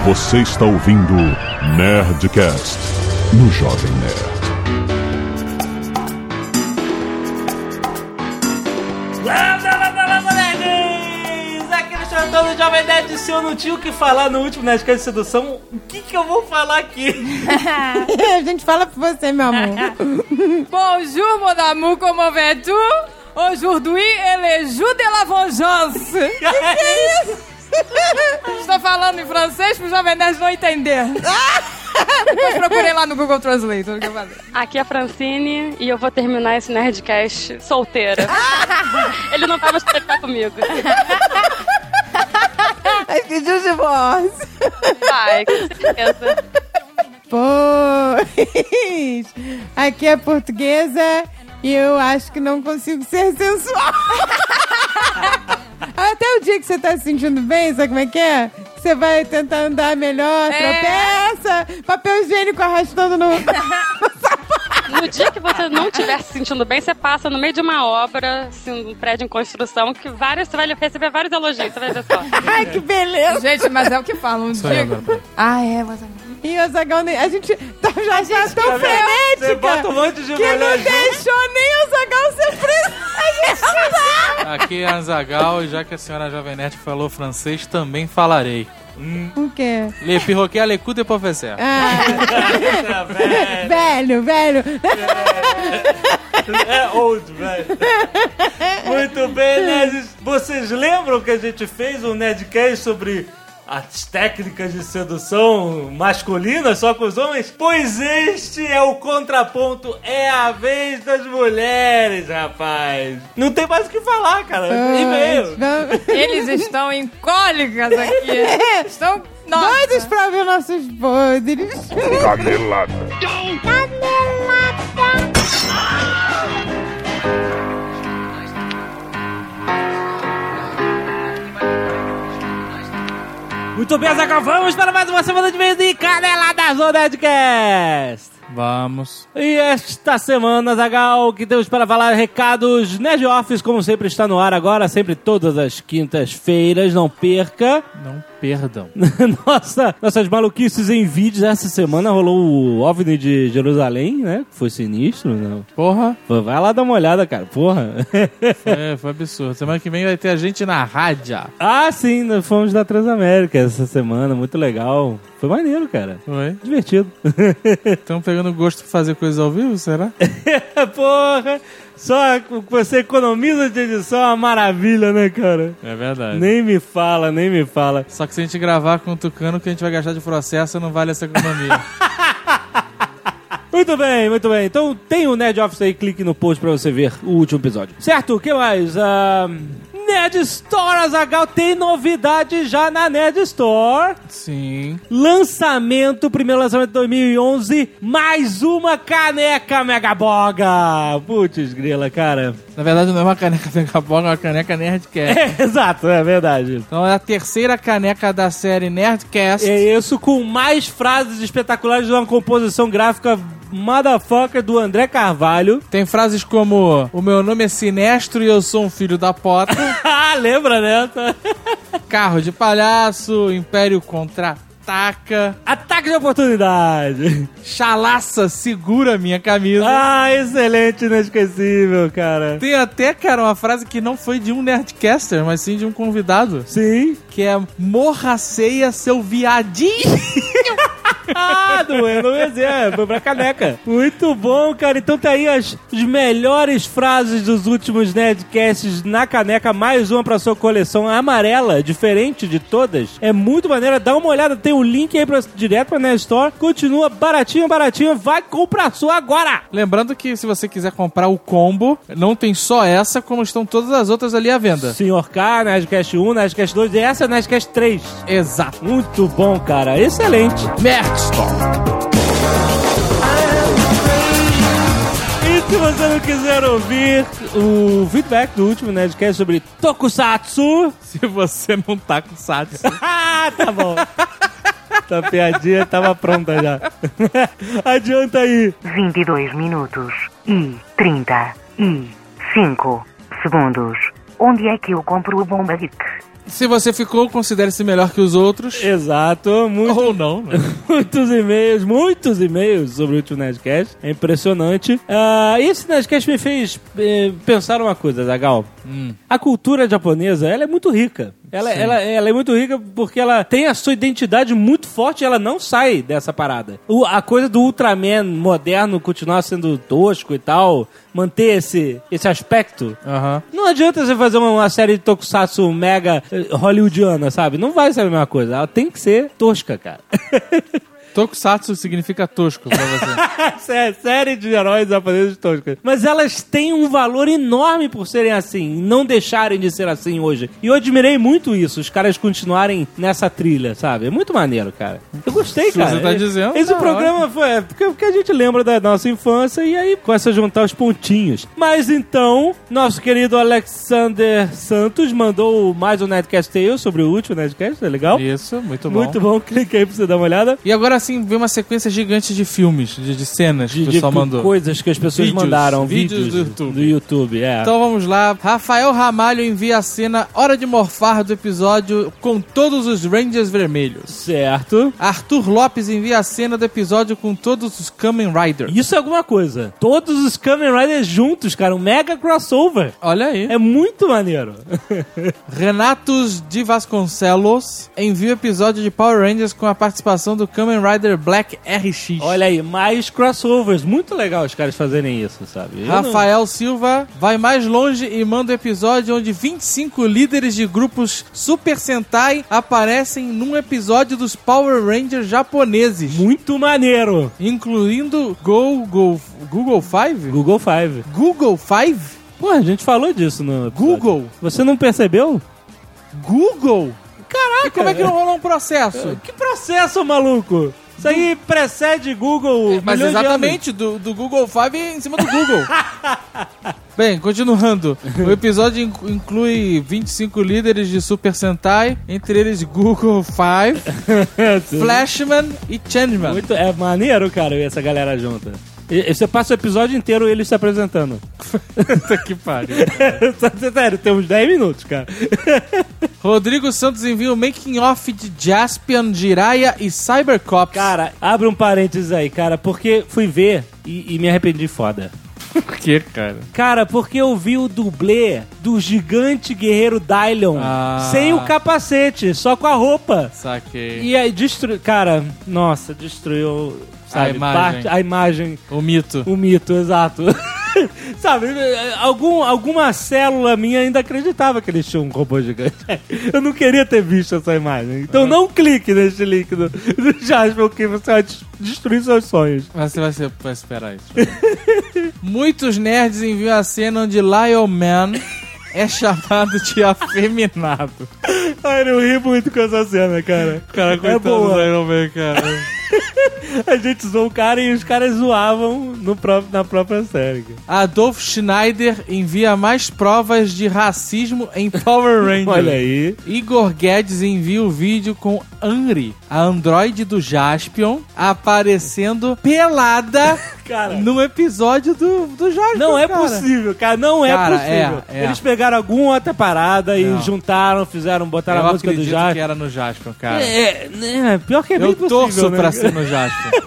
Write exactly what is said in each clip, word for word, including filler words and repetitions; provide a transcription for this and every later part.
Você está ouvindo Nerdcast no Jovem Nerd. Landa, landa, landa, nerds! Aqui no Chantão do Jovem Nerd. Se eu não tinha o que falar no último Nerdcast de sedução, o que que eu vou falar aqui? A gente fala pra você, meu amor. Bonjour, mon amour, comment vas-tu? Aujourd'hui, elle est jour de la vengeance. Que que é isso? Estou falando em francês pro Jovem Nerd não entender. Depois procurei lá no Google Translate. Aqui é a Francine e eu vou terminar esse Nerdcast solteira. Ele não vai mais ficar comigo. Ai, pediu divórcio. Vai, com certeza. Pois. Aqui é portuguesa e eu acho que não consigo ser sensual. Até o dia que você tá se sentindo bem, sabe como é que é? Você vai tentar andar melhor, É. tropeça, papel higiênico arrastando no... No dia que você não estiver se sentindo bem, você passa no meio de uma obra, assim, um prédio em construção, que vários, você vai receber vários elogios, você vai ver só. Ai, que beleza. Gente, mas é o que falam. Um dia... Ah, é, mas... E o Zagal, a gente tá já, já tão frenética Você bota um monte de que mulher não junto. deixou nem o Zagal ser preso. A gente tá... Aqui é a Zagal e já que a senhora Jovem Nerd falou francês, também falarei. Hum. O quê? Le perroquet à l'écoute de professeur. Ah. velho, velho. É old, velho. Muito bem, nerds. Vocês lembram que a gente fez um Nerdcast sobre as técnicas de sedução masculina só com os homens? Pois este é o contraponto, é a vez das mulheres, rapaz. Não tem mais o que falar, cara. E-mail. Eles estão em cólicas aqui. Estão... Nossa. Doidos pra ver nossos podres. Canelada. Muito bem, Zagal, vamos para mais uma semana de vez de Caneladas no Nerdcast. Vamos. E esta semana, Zagal, que temos para falar recados Nerd Office, como sempre está no ar agora, sempre todas as quintas-feiras, não perca. Não perdam. Nossa, nossas maluquices em vídeos. Essa semana rolou o OVNI de Jerusalém, né? Foi sinistro, não? Porra. Pô, vai lá dar uma olhada, cara, porra. Foi, foi absurdo. Semana que vem vai ter a gente na rádio. Ah, sim, nós fomos da Transamérica essa semana, muito legal. Foi maneiro, cara. Foi. Divertido. Estão pegando gosto por fazer coisas ao vivo, será? Porra, só você economiza de edição é uma maravilha, né, cara? É verdade. Nem me fala, nem me fala. Só que se a gente gravar com o Tucano, o que a gente vai gastar de processo não vale essa economia. Muito bem, muito bem. Então tem o Nerd Office aí, clique no post pra você ver o último episódio. Certo, o que mais? Ah... Nerd Store, Azaghal, tem novidade já na Nerd Store. Sim. Lançamento, primeiro lançamento de dois mil e onze, mais uma caneca Megaboga. Putz, grila, cara. Na verdade não é uma caneca Megaboga, é uma caneca Nerdcast. É, exato, é verdade. Então é a terceira caneca da série Nerdcast. É isso, com mais frases espetaculares de uma composição gráfica motherfucker do André Carvalho. Tem frases como: o meu nome é Sinestro e eu sou um filho da pota. Ah, lembra, né? Carro de palhaço, Império contra-ataca. Ataque de oportunidade. Chalaça, segura minha camisa. Ah, excelente, inesquecível, cara. Tem até, cara, uma frase que não foi de um Nerdcaster, mas sim de um convidado. Sim. Que é: morra ceia, seu viadinho. Ah, do Eno Bezerra, foi pra caneca. Muito bom, cara. Então tá aí as, as melhores frases dos últimos Nerdcasts na caneca. Mais uma pra sua coleção amarela, diferente de todas. É muito maneira. Dá uma olhada, tem o um link aí pra, direto pra Nerd Store. Continua baratinho, baratinho. Vai comprar a sua agora. Lembrando que se você quiser comprar o combo, não tem só essa, como estão todas as outras ali à venda. Senhor K, Nerdcast um, Nerdcast dois e essa é Nerdcast três. Exato. Muito bom, cara. Excelente. Nerd Store. E se você não quiser ouvir o feedback do último Nerdcast sobre Tokusatsu... Se você não tá com Satsu. Ah, tá bom. Essa piadinha tava pronta já. Adianta aí. vinte e dois minutos e trinta e cinco segundos. Onde é que eu compro o Bomba Geek? Se você ficou, considere-se melhor que os outros. Exato. Muito, Ou não, né? muitos e-mails, muitos e-mails sobre o último Nerdcast. É impressionante. Uh, esse Nerdcast me fez eh, pensar uma coisa, Zagal. Hum. A cultura japonesa, ela é muito rica. Ela, ela, ela é muito rica porque ela tem a sua identidade muito forte e ela não sai dessa parada. O, a coisa do Ultraman moderno continuar sendo tosco e tal, manter esse, esse aspecto. Aham. Não adianta você fazer uma, uma série de tokusatsu mega eh, hollywoodiana, sabe? Não vai ser a mesma coisa. Ela tem que ser tosca, cara. Tokusatsu significa tosco pra você. Sé- série de heróis japoneses toscos. Mas elas têm um valor enorme por serem assim, e não deixarem de ser assim hoje. E eu admirei muito isso, os caras continuarem nessa trilha, sabe? É muito maneiro, cara. Eu gostei, Se cara. você tá dizendo, Esse tá programa foi é, porque, porque a gente lembra da nossa infância e aí começa a juntar os pontinhos. Mas então, nosso querido Alexander Santos mandou mais um Nerdcast Tale sobre o último Nerdcast, tá legal? Isso, muito bom. Muito bom, clique aí pra você dar uma olhada. E agora sim, vem uma sequência gigante de filmes, de, de cenas que De, o de pessoal mandou. coisas que as pessoas Vídeos, mandaram, vídeos vídeos, do YouTube. do YouTube, é. Então vamos lá. Rafael Ramalho envia a cena Hora de Morfar do episódio com todos os Rangers vermelhos. Certo. Arthur Lopes envia a cena do episódio com todos os Kamen Rider. Isso é alguma coisa. Todos os Kamen Riders juntos, cara. Um mega crossover. Olha aí. É muito maneiro. Renatos de Vasconcelos envia o episódio de Power Rangers com a participação do Kamen Rider Black R X. Olha aí, mais crossovers. Muito legal os caras fazerem isso, sabe? Eu Rafael Silva vai mais longe e manda um episódio onde vinte e cinco líderes de grupos Super Sentai aparecem num episódio dos Power Rangers japoneses, não... Muito maneiro. incluindo Go, Go, Google Five? Google Five. Google Five? Pô, a gente falou disso no episódio. Google? Você não percebeu? Google? Caraca. E como é que não rolou um processo? Que processo, maluco? Isso aí precede Google. Mas milhões de exatamente, do, do Google Five em cima do Google. Bem, continuando. O episódio inc- inclui vinte e cinco líderes de Super Sentai, entre eles Google Five, anos. Flashman e Changeman. Muito, é maneiro, cara, ver essa galera junta. E, e você passa o episódio inteiro eles se apresentando. Puta que pariu. Sério, tem uns dez minutos, cara. Rodrigo Santos envia o making off de Jaspion, Jiraiya e Cybercops. Cara, abre um parênteses aí, cara, porque fui ver e, e me arrependi foda. Por que, cara? Cara, porque eu vi o dublê do gigante guerreiro Dylion Ah. sem o capacete, só com a roupa. Saquei. E aí destruiu. Cara, nossa, destruiu. Sabe, A imagem. parte- a imagem. O mito. O mito, exato. Sabe, algum, alguma célula minha ainda acreditava que eles tinham um robô gigante. Eu não queria ter visto essa imagem. Então não clique nesse link do, do Jasper, que você vai des- destruir seus sonhos. Mas você vai, ser, vai esperar isso. Muitos nerds enviam a cena onde Lion Man é chamado de afeminado. Ai, eu ri muito com essa cena, cara. Cara, É coitado boa. do Lion Man, cara. A gente zoou o cara e os caras zoavam no próprio, na própria série. Adolf Schneider envia mais provas de racismo em Power Rangers. Olha aí. Igor Guedes envia o vídeo com Anri, a androide do Jaspion, aparecendo pelada Cara, no episódio do, do Jaspion. não é cara. possível, cara. Não é Cara, possível. é, é. Eles pegaram alguma outra parada e Não. juntaram, fizeram, botaram Eu a música do acredito Jasper. que era no Jaspion, cara. É, é, pior que é bem Eu possível, torço né? pra ser no Jaspion.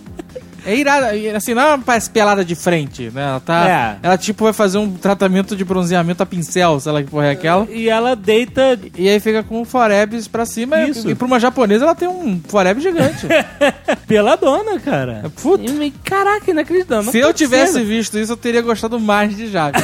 É irada, assim, não é uma parece pelada de frente, né? Ela tá. É. Ela tipo vai fazer um tratamento de bronzeamento a pincel, sei lá que porra é aquela. E ela deita... E aí fica com o forebs pra cima. Isso. E, e pra uma japonesa ela tem um forebs gigante. peladona, cara. É, puta. E, Caraca, inacreditável. Não Se eu pode tivesse ser. visto isso, eu teria gostado mais de Jaspion.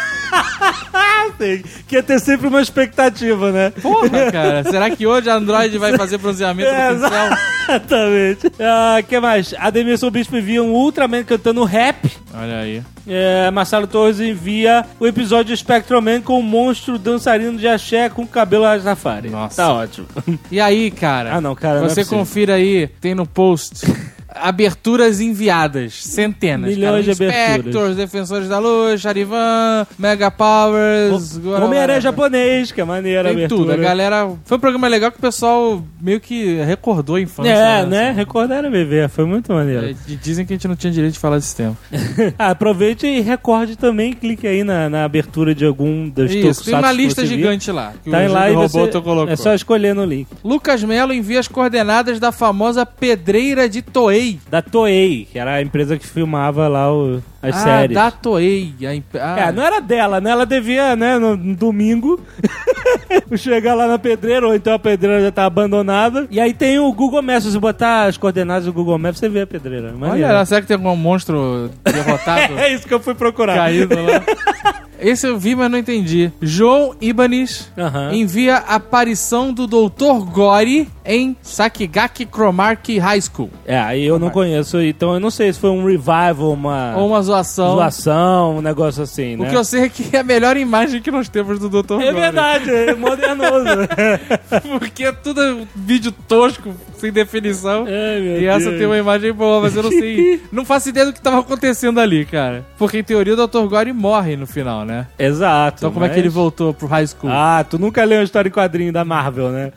Sei, que ia ter sempre uma expectativa, né? Porra, cara. Será que hoje a Android vai fazer bronzeamento É, no pincel? Exatamente. O que mais? Ademilson Bispo envia um Ultraman cantando rap. Olha aí. É, Marcelo Torres envia o episódio Spectrum Man com o monstro dançarino de axé com cabelo Rastafari. Nossa. Tá ótimo. E aí, cara? Ah, não, cara, não é Você possível. confira aí, tem no post aberturas enviadas. Centenas. Milhões cara. de aberturas. Inspectors, Defensores da Luz, Charivan, Mega Powers... O Homem-Aranha japonês, que é maneiro a Tem abertura. tudo. A galera... Foi um programa legal que o pessoal meio que recordou a infância. É, né? né? Recordaram bebê. Foi muito maneiro. É, e dizem que a gente não tinha direito de falar desse tema. Ah, aproveite e recorde também. Clique aí na, na abertura de algum dos Isso, tem uma tokusatsu que lista você viu. gigante lá. Que Tá o aí lá e Júlio você, Roboto colocou. é só escolher no link. Lucas Melo envia as coordenadas da famosa Pedreira de Toei. Da Toei, que era a empresa que filmava lá o, as ah, séries. da Toei. A imp... ah. É, não era dela, né? Ela devia, né, no, no domingo, chegar lá na pedreira, ou então a pedreira já tá abandonada. E aí tem o Google Maps. Se você botar as coordenadas do Google Maps, você vê a pedreira. Maneiro. Olha lá, será que tem algum monstro derrotado? É isso que eu fui procurar. Caído lá. Esse eu vi, mas não entendi. João Ibanez Aham. envia a aparição do doutor Gori em Sakigaki Cromark High School. É, aí eu não conheço, então eu não sei se foi um revival, uma Ou uma zoação. zoação, um negócio assim, O né? que eu sei é que é a melhor imagem que nós temos do doutor É Gori. verdade, é modernoso. Porque é tudo vídeo tosco, sem definição. Ai, meu E essa Deus. tem uma imagem boa, mas eu não sei. Não faço ideia do que tava acontecendo ali, cara. Porque em teoria o doutor Gori morre no final, né? Exato. Então como é mas- que ele voltou pro high school? Ah, tu nunca leu a história em quadrinho da Marvel, né?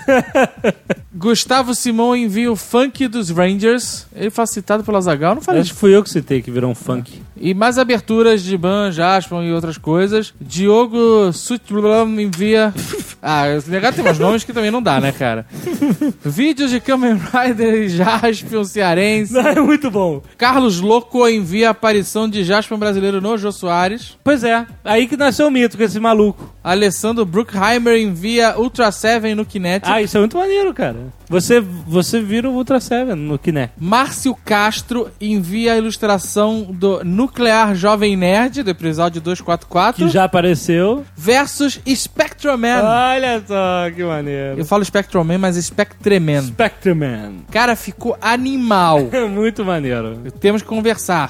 Gustavo Simão envia o funk dos Rangers. Ele foi citado pelo Azaghal, não falei. Acho que fui eu que citei que virou um funk. E mais aberturas de Ban, Jaspion e outras coisas. Diogo Sutlam envia... Ah, esse negócio tem umas nomes que também não dá, né, cara? Vídeos de Kamen Rider e Jaspion cearense. É muito bom. Carlos Louco envia a aparição de Jaspion brasileiro no Jô Soares. Pois é, aí que nasceu o mito com esse maluco. Alessandro Bruckheimer envia Ultra Seven no Kinect. Ah, isso é muito maneiro, cara. Você, você vira o Ultra Seven no Kinect. Márcio Castro envia a ilustração do Nuclear Jovem Nerd, do episódio duzentos e quarenta e quatro. Que já apareceu. Versus Spectroman. Olha só, que maneiro. Eu falo Spectroman, mas Spectreman. Spectreman. Cara, ficou animal. Muito maneiro. Temos que conversar.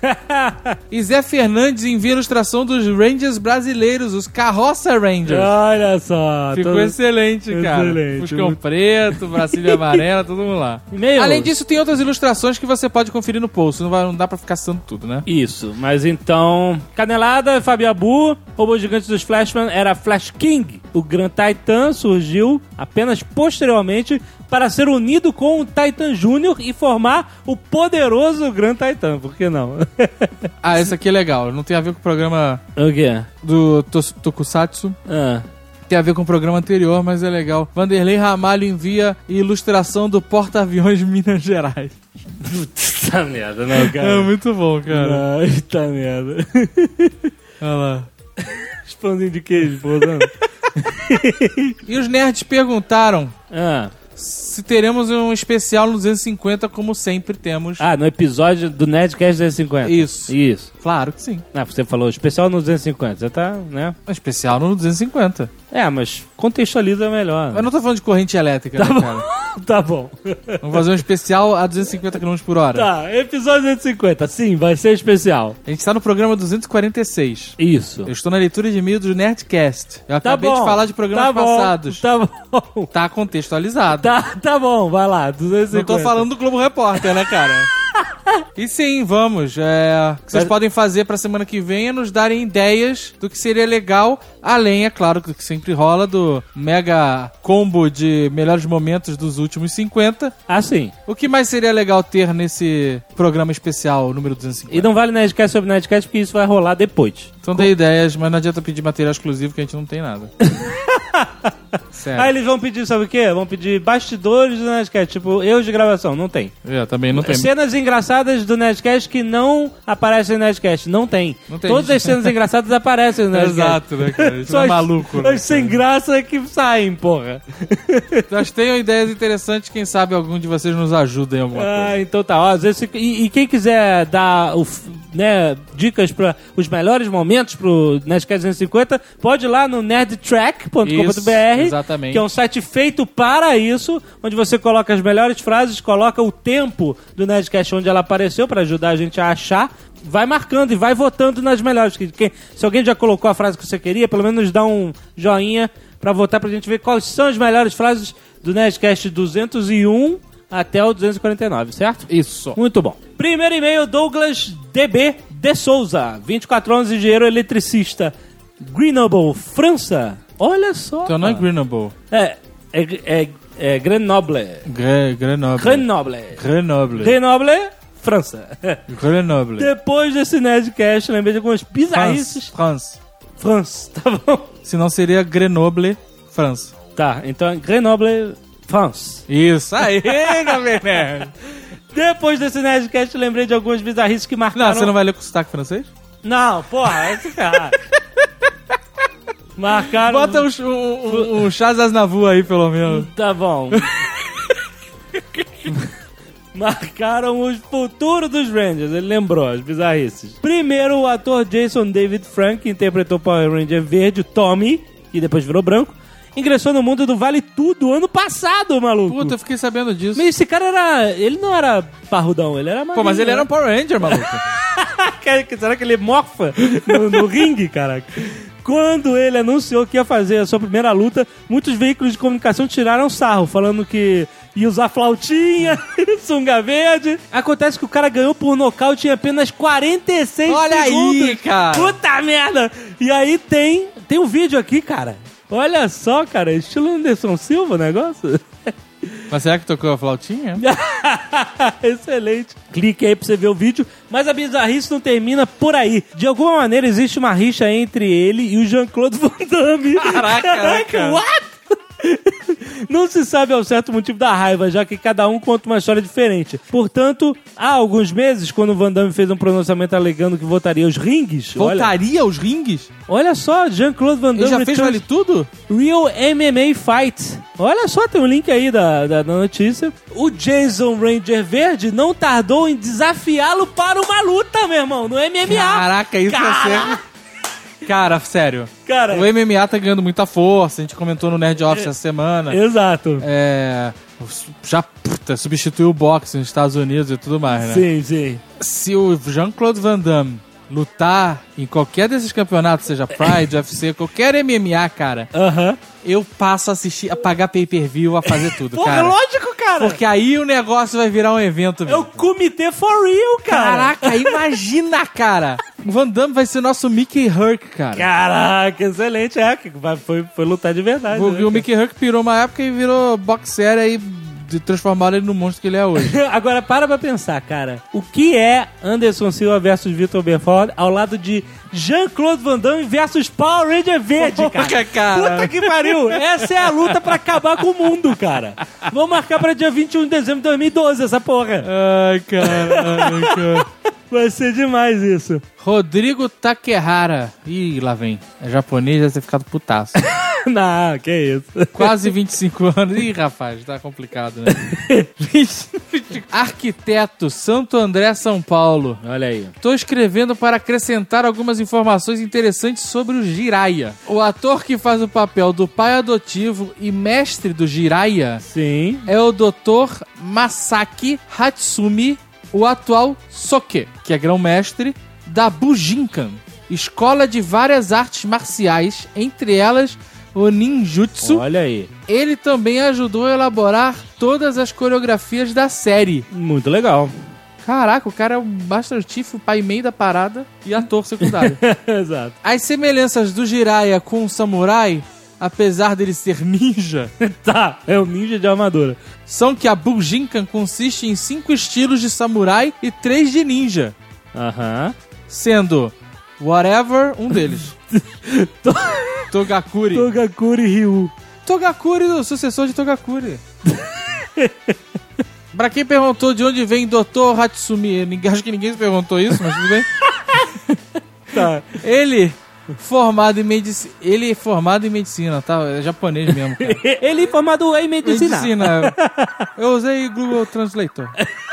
E Zé Fernandes envia a ilustração dos Rangers brasileiros, os Carroça Rangers. Olha só. Ficou todo- excelente, cara. Excelente. Fuscão Muito- preto, bracinho amarelo, todo mundo lá. E-mails. Além disso, tem outras ilustrações que você pode conferir no post. Não, vai, não dá pra ficar citando tudo, né? Isso, mas então... Canelada, Fabiabu, robô gigante dos Flashman era Flash King. O Grand Titan surgiu apenas posteriormente para ser unido com o Titan Júnior e formar o poderoso Grand Titan. Por que não? Ah, esse aqui é legal. Não tem a ver com o programa O quê? do Tos- Tokusatsu. Ah. Tem a ver com o programa anterior, mas é legal. Vanderlei Ramalho envia ilustração do porta-aviões de Minas Gerais. Puta merda, não, cara. É muito bom, cara. Não, eita merda. Olha lá. Pãozinho de queijo, pousando. E os nerds perguntaram Ah. se teremos um especial no duzentos e cinquenta, como sempre temos. ah, no episódio do Nerdcast duzentos e cinquenta. Isso. Isso. Claro que sim. Ah, você falou especial no duzentos e cinquenta. Você tá, né? Um especial no duzentos e cinquenta. É, mas contextualiza melhor. Eu não tô falando de corrente elétrica, né, cara? Tá bom. Vamos fazer um especial a duzentos e cinquenta quilômetros por hora. Tá, episódio duzentos e cinquenta. Sim, vai ser especial. A gente tá no programa duzentos e quarenta e seis. Isso. Eu estou na leitura de e-mail do Nerdcast. Eu Tá acabei bom. de falar de programas tá bom, passados. Tá bom. Tá contextualizado. Tá, tá bom, vai lá. duzentos e cinquenta. Não tô falando do Globo Repórter, né, cara? E sim, vamos. É, o que vocês Mas- podem fazer pra semana que vem é nos darem ideias do que seria legal, além, é claro, do que sempre rola, do mega combo de melhores momentos dos últimos cinquenta. Ah, sim. O que mais seria legal ter nesse programa especial número duzentos e cinquenta? E não vale Nerdcast sobre Nerdcast porque isso vai rolar depois. Então dê ideias, mas não adianta pedir material exclusivo que a gente não tem nada. Sério. Aí eles vão pedir, sabe o quê? Vão pedir bastidores do Nerdcast, tipo, erros de gravação. Não tem. É, também não tem. Cenas engraçadas do Nerdcast que não aparecem no Nerdcast. Não tem. Não tem. Todas as cenas engraçadas aparecem no Nerdcast. Exato, né, cara? A gente Só não é as- maluco, né? As sem graça é que saem, porra. Nós tenham ideias interessantes, quem sabe algum de vocês nos ajuda em alguma coisa. Ah, então tá. Ó, às vezes, fica- e, e quem quiser dar o, f- né, dicas para os melhores momentos pro Nerdcast duzentos e cinquenta, pode ir lá no nerdtrack ponto com ponto b r, Isso, exatamente. que é um site feito para isso, onde você coloca as melhores frases, coloca o tempo do Nerdcast onde ela apareceu para ajudar a gente a achar. Vai marcando e vai votando nas melhores. Que- que- se alguém já colocou a frase que você queria, pelo menos dá um joinha pra votar pra gente ver quais são as melhores frases do Nerdcast duzentos e um até o duzentos e quarenta e nove, certo? Isso. Muito bom. Primeiro e-mail, Douglas D B de Souza, vinte e quatro anos, engenheiro eletricista, Grenoble, França. Olha só. Então não é Grenoble. É, é, é, é Grenoble. Gre- Grenoble. Grenoble. Grenoble. Grenoble, França. Grenoble. Depois desse Nerdcast, lembrei de algumas bizarrices. France. France, tá bom? Senão seria Grenoble, França. Tá, então é Grenoble, France. Isso aí, galera. Depois desse Nerdcast, lembrei de algumas bizarrices que marcaram... Não, você não vai ler com sotaque francês? Não, porra, é esse cara. Marcaram... Bota um, um, um Chaz Aznavour aí, pelo menos. Tá bom. Marcaram os futuros dos Rangers, ele lembrou as bizarrices. Primeiro, o ator Jason David Frank, que interpretou o Power Ranger verde, o Tommy, que depois virou branco, ingressou no mundo do Vale Tudo ano passado, maluco. Puta, eu fiquei sabendo disso. Mas esse cara era... Ele não era parrudão, ele era magrinho. Pô, mas ele né? era um Power Ranger, maluco. Será que ele morfa no, no ringue, caraca? Quando ele anunciou que ia fazer a sua primeira luta, muitos veículos de comunicação tiraram sarro, falando que ia usar flautinha, sunga verde. Acontece que o cara ganhou por nocaute em apenas quarenta e seis Olha segundos. aí, cara. Puta merda! E aí tem, tem um vídeo aqui, cara. Olha só, cara, estilo Anderson Silva o negócio. Mas será que tocou a flautinha? Excelente. Clique aí pra você ver o vídeo. Mas a bizarrice não termina por aí. De alguma maneira existe uma rixa entre ele e o Jean-Claude Van Damme. Caraca, Caraca, what? Não se sabe ao certo o motivo da raiva, já que cada um conta uma história diferente. Portanto, há alguns meses, quando o Van Damme fez um pronunciamento alegando que votaria os rings... Voltaria aos rings? Olha, olha só, Jean-Claude Van Damme... Ele já fez Vale Tudo? Real M M A Fight. Olha só, tem um link aí da, da, da notícia. O Jason Ranger Verde não tardou em desafiá-lo para uma luta, meu irmão, no M M A. Caraca, isso Caraca. é sério. Cara, sério. Cara, o M M A tá ganhando muita força, a gente comentou no Nerd Office essa semana. Exato. É... Já, puta, substituiu o boxe nos Estados Unidos e tudo mais, né? Sim, sim. Se o Jean-Claude Van Damme lutar em qualquer desses campeonatos, seja Pride, U F C, qualquer M M A, cara, Aham. eu passo a assistir, a pagar pay-per-view, a fazer tudo, Porra, cara. lógico, cara. Porque aí o negócio vai virar um evento, É velho. o comitê for real, cara. Caraca, imagina, cara. O Van Damme vai ser nosso Mickey Herc, cara. Caraca, excelente. É, que vai- foi, foi lutar de verdade. O, né, o Mickey Herc pirou uma época e virou boxer e de transformaram ele no monstro que ele é hoje. Agora, para pra pensar, cara. O que é Anderson Silva versus Vitor Belfort ao lado de Jean-Claude Van Damme versus Power Ranger Verde, cara? Porra, cara. Puta que pariu! Essa é a luta pra acabar com o mundo, cara. Vamos marcar pra dia vinte e um de dezembro de dois mil e doze essa porra. Ai, cara, ai, cara. Vai ser demais isso. Rodrigo Takehara. Ih, lá vem. É japonês, deve ter ficado putaço. Não, que isso. Quase vinte e cinco anos. Ih, rapaz, tá complicado, né? Arquiteto, Santo André, São Paulo. Olha aí. Tô escrevendo para acrescentar algumas informações interessantes sobre o Jiraiya. O ator que faz o papel do pai adotivo e mestre do Jiraiya Sim. é o doutor Masaki Hatsumi, o atual Soke, que é grão-mestre da Bujinkan, escola de várias artes marciais, entre elas o ninjutsu. Olha aí. Ele também ajudou a elaborar todas as coreografias da série. Muito legal. Caraca, o cara é o Master Chief, o pai meio da parada e ator secundário. Exato. As semelhanças do Jiraiya com o samurai, apesar dele ser ninja, Tá, é um ninja de armadura. são que a Bujinkan consiste em cinco estilos de samurai e três de ninja, Aham. sendo Whatever um deles. Togakuri. Togakuri Ryu. Togakuri, o sucessor de Togakuri. Pra quem perguntou de onde vem doutor Hatsumi, ninguém- acho que ninguém se perguntou isso, mas tudo bem. Tá. Ele formado em medicina, ele é formado em medicina, tá? É japonês mesmo, cara. Ele é formado em medicina. Medicina. Eu usei Google Translator.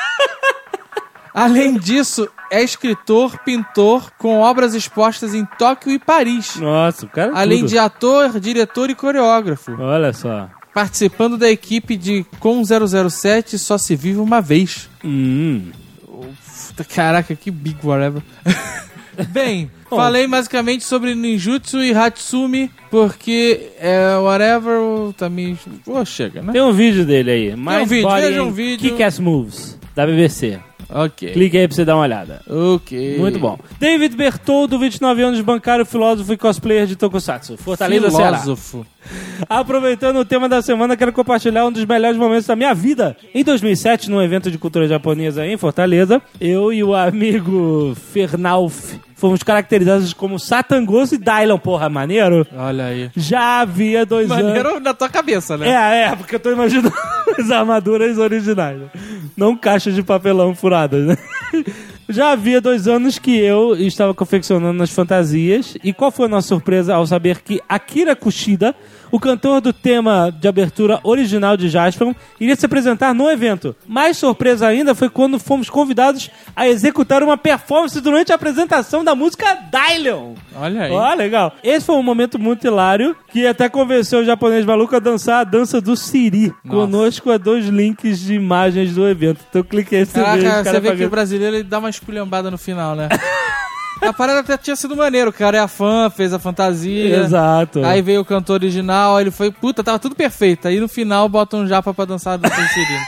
Além disso, é escritor, pintor, com obras expostas em Tóquio e Paris. Nossa, o cara. Além tudo. de ator, diretor e coreógrafo. Olha só. Participando da equipe de Com zero zero sete Só Se Vive Uma Vez. Hum. Caraca, que big whatever. Bem, Falei basicamente sobre ninjutsu e hatsumi, porque é whatever também... Pô, chega, né? Tem um vídeo dele aí. um vídeo, veja um vídeo. Kick-Ass Moves, da B B C. Ok. Clique aí pra você dar uma olhada. Ok. Muito bom. David Bertoldo, vinte e nove anos, bancário, filósofo e cosplayer de Tokusatsu. Fortaleza, Ceará. Filósofo. Aproveitando o tema da semana, quero compartilhar um dos melhores momentos da minha vida. Em dois mil e sete, num evento de cultura japonesa em Fortaleza, eu e o amigo Fernalf fomos caracterizados como Satangoso e Dylan. Porra, maneiro? Olha aí. Já havia dois Maneiro anos... na tua cabeça, né? É, é, porque eu tô imaginando as armaduras originais, né? Não caixas de papelão furadas, né? Já havia dois anos que eu estava confeccionando as fantasias. E qual foi a nossa surpresa ao saber que Akira Kushida, o cantor do tema de abertura original de Jaspion, iria se apresentar no evento. Mais surpresa ainda foi quando fomos convidados a executar uma performance durante a apresentação da música Dylion. Olha aí. Ó, legal. Esse foi um momento muito hilário, que até convenceu o japonês maluco a dançar a dança do Siri. Nossa. Conosco a dois links de imagens do evento. Então clique aí, você Caraca, vê, os você cara vê que pagando. o brasileiro ele dá uma esculhambada no final, né? A parada até tinha sido maneiro. O cara é a fã, fez a fantasia. Exato. Aí veio o cantor original, aí ele foi, puta, tava tudo perfeito. Aí no final bota um japa pra dançar do Siri.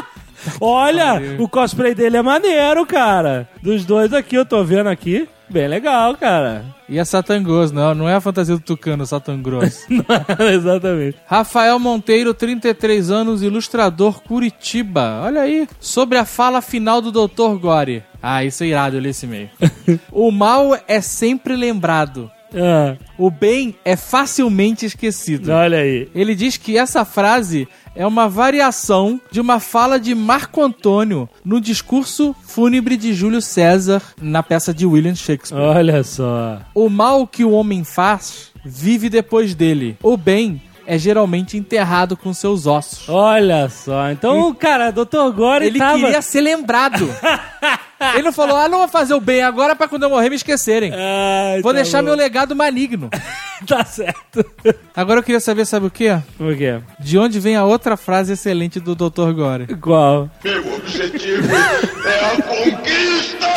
Olha, o cosplay dele é maneiro, cara. Dos dois aqui, eu tô vendo aqui. Bem legal, cara. E é Satangos, não, não é a fantasia do Tucano, Satangos. Exatamente. Rafael Monteiro, trinta e três anos, ilustrador, Curitiba. Olha aí. Sobre a fala final do doutor Gore. Ah, isso é irado, eu li esse e-mail. O mal é sempre lembrado. Ah, O bem é facilmente esquecido. olha aí. Ele diz que essa frase é uma variação de uma fala de Marco Antônio no discurso fúnebre de Júlio César na peça de William Shakespeare. Olha só. O mal que o homem faz vive depois dele. O bem é geralmente enterrado com seus ossos. Olha só. Então, cara, doutor Gore Ele tava... queria ser lembrado. Ele não falou, ah, não vou fazer o bem agora pra quando eu morrer me esquecerem. Ai, Vou tá deixar bom. meu legado maligno. Tá certo. Agora eu queria saber, sabe o quê? Por quê? De onde vem a outra frase excelente do doutor Gore? Qual? Meu objetivo é a conquista!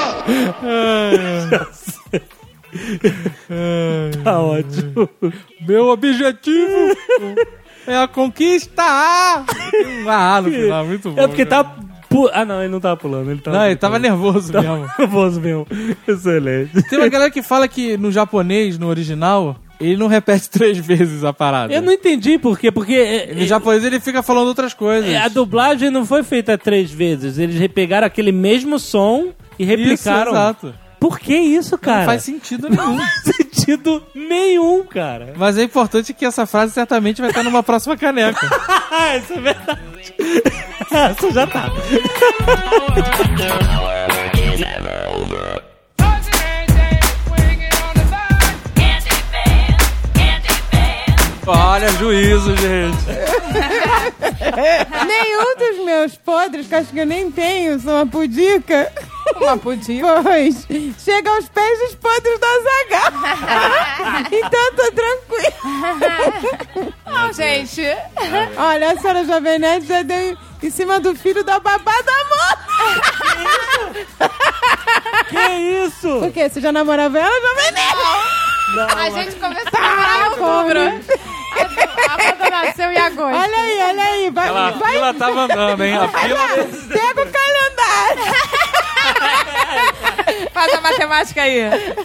Tá ótimo. Meu objetivo é a conquista! Um ah no final, muito bom. É porque cara. tá... pu- Ah, não, ele não tava pulando. Ele tava Não, ele tava nervoso Tava mesmo. nervoso mesmo. Excelente. Tem uma galera que fala que no japonês, no original, ele não repete três vezes a parada. Eu não entendi por quê. Porque é, No é, japonês ele fica falando outras coisas. é, a dublagem não foi feita três vezes. Eles repegaram aquele mesmo som e replicaram. Isso, exato. Por que isso, cara? Não faz sentido nenhum. Não faz sentido nenhum, cara. Mas é importante que essa frase certamente vai estar numa próxima caneca. Ah, isso é verdade. Essa já tá. Olha, juízo, gente. Nenhum dos meus podres, que acho que eu nem tenho, são uma pudica. Uma pudica. Pois, chega aos pés dos podres da Zagal. Então eu tô tranquilo. Não, gente. Olha, a senhora Jovem Nerd já deu em cima do filho da babá da moça. Que isso? Por quê? Você já namorava ela, Jovem Nerd? A gente começou a namorar em outubro. A Amanda nasceu em agosto. Olha aí, olha aí. Vai, A vai, fila tava andando, hein? A fila... pega o calendário. Faz a matemática aí.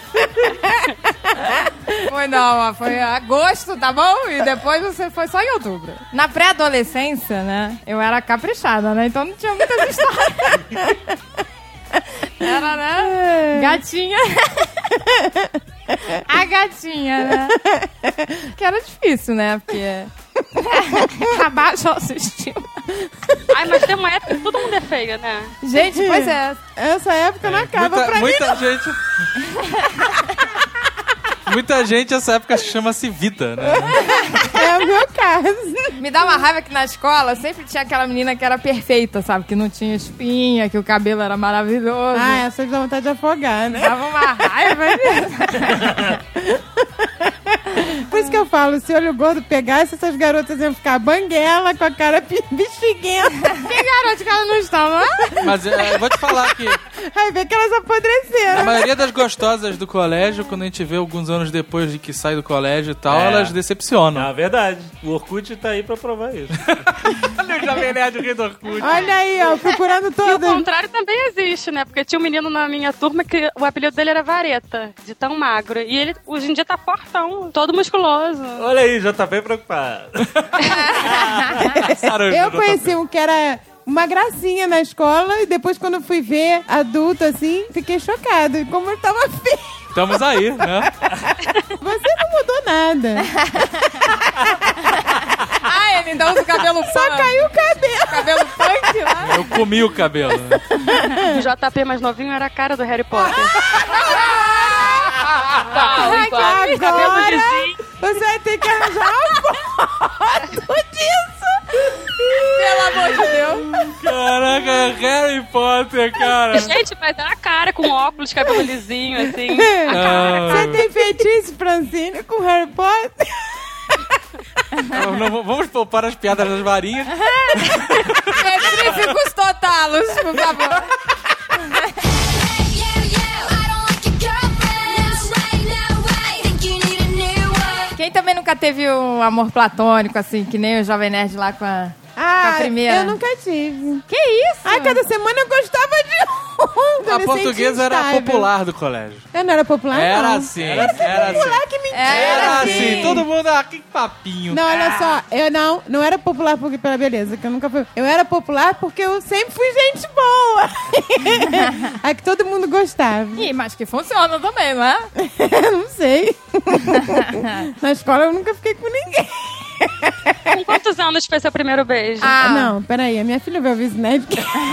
Foi não, foi agosto, tá bom? E depois você foi só em outubro. Na pré-adolescência, né? Eu era caprichada, né? Então não tinha muitas histórias. Era, né? Gatinha. A gatinha, né? Que era difícil, né? Porque... abaixa a autoestima. Ai, mas tem uma época que todo mundo é feio, né? Gente, pois é. Essa época não acaba muita, pra muita mim. gente... Muita gente, essa época chama-se vida, né? É o meu caso. Me dá uma raiva que na escola sempre tinha aquela menina que era perfeita, sabe? Que não tinha espinha, que o cabelo era maravilhoso. Ah, essa dá vontade de afogar, né? Dava uma raiva disso. Por isso que eu falo, se o olho gordo pegasse, essas garotas iam ficar banguela, com a cara pi- bexiguenta. Que garota que ela não está, não é? Mas é, eu vou te falar que Aí vê que elas A apodreceram. maioria das gostosas do colégio, quando a gente vê alguns anos depois de que sai do colégio e tal, É. elas decepcionam. É verdade. O Orkut tá aí pra provar isso. Olha o Jovem Nerd, o rei do Orkut. Olha aí, ó, procurando E o todas. contrário também existe, né? Porque tinha um menino na minha turma que o apelido dele era Vareta, de tão magro. E ele, hoje em dia, tá fortão, todo musculoso. Olha aí, já tá bem preocupado. Eu conheci um que era uma gracinha na escola e depois quando eu fui ver adulto assim, fiquei chocado. E como eu tava feio. Estamos aí, né? Você não mudou nada. Ah, ele ainda usa o cabelo Só punk. caiu o cabelo. Cabelo punk lá. Eu comi o cabelo, né? O J P mais novinho era a cara do Harry Potter. Ai, que igual. Cabelo agora lisinho. você vai ter que arranjar uma foto disso. Pelo amor de Deus. Caraca, Harry Potter, cara. Gente, mas era a cara, com óculos, cabelo lisinho, assim. Ah, Você tem feitiço, Francine, com Harry Potter? não, não, vamos poupar as piadas das varinhas. Petríficos totalos, por favor. Quem também nunca teve um amor platônico, assim, que nem o Jovem Nerd lá com a, com a Ah, primeira? eu nunca tive. Que isso? Ai, cada semana eu gostava de um. A adolescente portuguesa era instável. popular do colégio. Eu não era popular, Era não. assim, era assim. Popular, que mentira. Era assim. assim, todo mundo, ah, que papinho. Não, olha só, eu não, não era popular porque pela beleza, que eu nunca fui. Eu era popular porque eu sempre fui gente boa. A que todo mundo gostava. Ih, mas que funciona também, não é? Não sei. Na escola eu nunca fiquei com ninguém. Com quantos anos foi seu primeiro beijo? Ah, Não, peraí, a minha filha vai ouvir isso, né?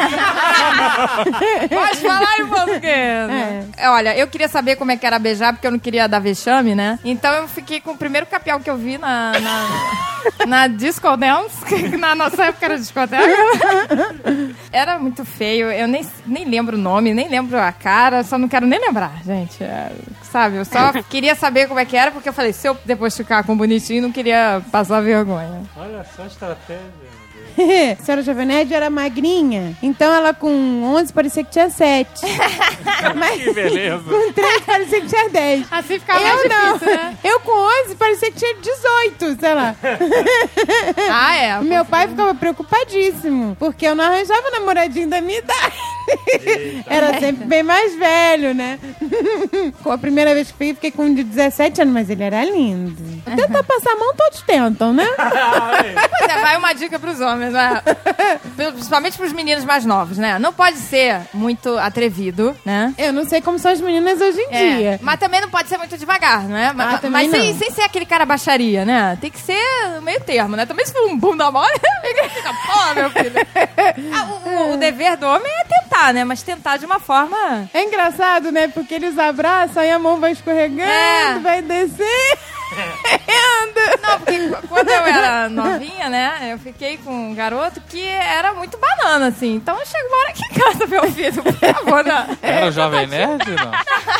Pode falar em português. É, olha, eu queria saber como é que era beijar, porque eu não queria dar vexame, né? Então eu fiquei com o primeiro capial que eu vi na, na, na Disco Dance, que na nossa época era discoteca. Era muito feio, eu nem, nem lembro o nome, nem lembro a cara, só não quero nem lembrar, gente. É, sabe, eu só queria saber como é que era, porque eu falei, se eu depois ficar com bonitinho, não queria passar vergonha. Olha só a estratégia. A senhora Jovem Nerd era magrinha, então ela com onze parecia que tinha sete. Mas Que beleza. com três parecia que tinha dez. Assim ficava mais Eu não. difícil, né? Eu com onze parecia que tinha dezoito, sei lá. Ah, é. Meu pai ficava preocupadíssimo, porque eu não arranjava namoradinho da minha idade. Era sempre bem mais velho, né? Com a primeira vez que fui, fiquei com um de dezessete anos, mas ele era lindo. Tentar passar a mão, todos tentam, né? Pois é, vai uma dica pros homens, né? Principalmente pros meninos mais novos, né? Não pode ser muito atrevido, né? Eu não sei como são as meninas hoje em É, dia. mas também não pode ser muito devagar, né? Mas, Ah, também mas sem, não. sem ser aquele cara baixaria, né? Tem que ser meio termo, né? Também se for um bunda mole, fica, pô, meu filho. Ah, o, o- o dever do homem é tentar, né? Mas tentar de uma forma... É engraçado, né? Porque eles abraçam e a mão vai escorregando, É. vai descer. Não, porque qu- quando eu era novinha, né? Eu fiquei com um garoto que era muito banana, assim. Então chega uma hora que em casa, meu filho, por favor, né? Era o Jovem Nerd, não?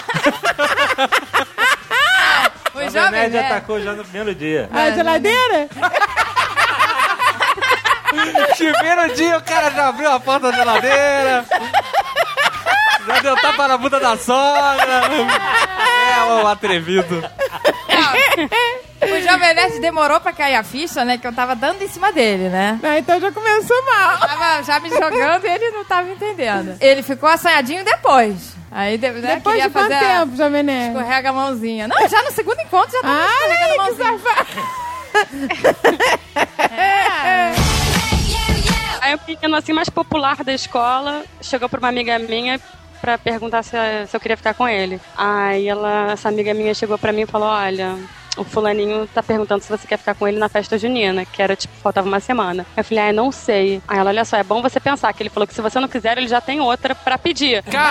O O jovem Nerd nerd. atacou já no primeiro dia. A geladeira? Primeiro dia o cara já abriu a porta da geladeira. Já deu tapa na bunda da sogra. É, o atrevido. O Jovem Nerd demorou pra cair a ficha, né? Que eu tava dando em cima dele, né? Ah, então já começou mal. Tava já me jogando e ele não tava entendendo. Ele ficou assanhadinho depois. Aí, de- né, Depois queria de quanto fazer a- tempo, Jovem Nerd? escorrega a mãozinha. Não, já no segundo encontro já tava Ai, escorregando a que mãozinha. safado. É. Aí um menino assim mais popular da escola chegou pra uma amiga minha pra perguntar se, se eu queria ficar com ele. Aí ela, essa amiga minha chegou pra mim e falou, olha, o fulaninho tá perguntando se você quer ficar com ele na festa junina, que era tipo, faltava uma semana. Eu falei, ah, não sei. Aí ela, olha só, é bom você pensar que ele falou que se você não quiser, ele já tem outra pra pedir. Caraca!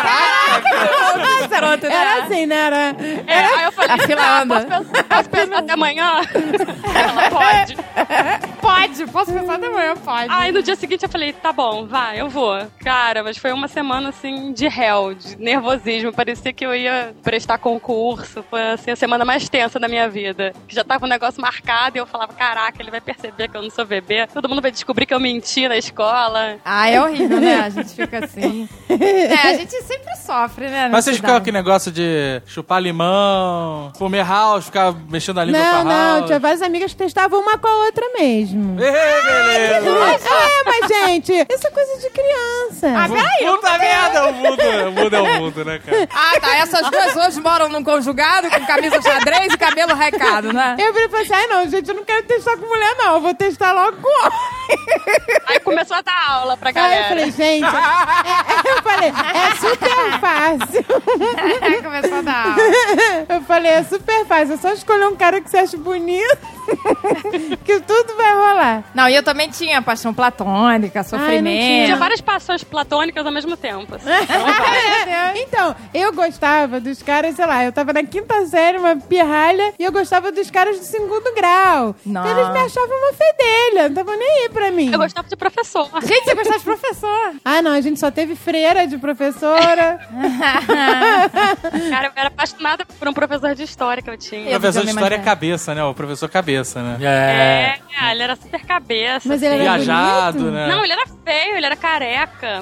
Pronto, né? Era assim, né? Era... É, aí eu falei, A fila ah, anda. posso, pensar, posso pensar até amanhã? Ela pode. Pode, posso pensar até amanhã, pode. Aí no dia seguinte eu falei, tá bom, vai, eu vou. Cara, mas foi uma semana assim de réu, de nervosismo. Parecia que eu ia prestar concurso. Foi assim, a semana mais tensa da minha vida. Que já tava um negócio marcado e eu falava, caraca, ele vai perceber que eu não sou bebê. Todo mundo vai descobrir que eu menti na escola. Ah, é horrível, né? A gente fica assim. É, a gente sempre sofre, né? Mas vocês nessa ficavam com idade. aquele negócio de chupar limão, comer house, ficar mexendo a língua Não, pra house. não, tinha várias amigas que testavam uma com a outra mesmo. Ê, beleza! É, mas, gente, isso é coisa de criança. Ah, peraí. Puta merda, o mundo, o mundo é o mundo, né, cara? Ah, tá. Essas duas hoje moram num conjugado com camisa xadrez e cabelo recado, né? Eu virei e falei assim, ai não, gente, eu não quero testar com mulher, não. Eu vou testar logo com homem. Aí começou a dar aula pra Aí galera. eu falei, gente, é, é, eu falei, é super fácil. Começou a dar aula. Eu falei, é super fácil, é só escolher um cara que você acha bonito que tudo vai rolar. Não, e eu também tinha paixão platônica, sofrimento. Tinha várias paixões platônicas ao mesmo tempo. Assim. Então, eu gostava dos caras, sei lá, eu tava na quinta série, uma pirralha, e eu gostava dos caras do segundo grau. Não. Eles me achavam uma fedelha, não tava nem aí pra mim. Eu gostava de professor. Gente, você gostava de professor. Ah, não, a gente só teve freira de professora. Cara, eu era apaixonada por um professor de história que eu tinha. Eu O professor de também história é mais cabeça, né? O professor cabeça, né? É, ele era super cabeça. Mas ele era Viajado, bonito? né? Não, ele era feio, ele era careca.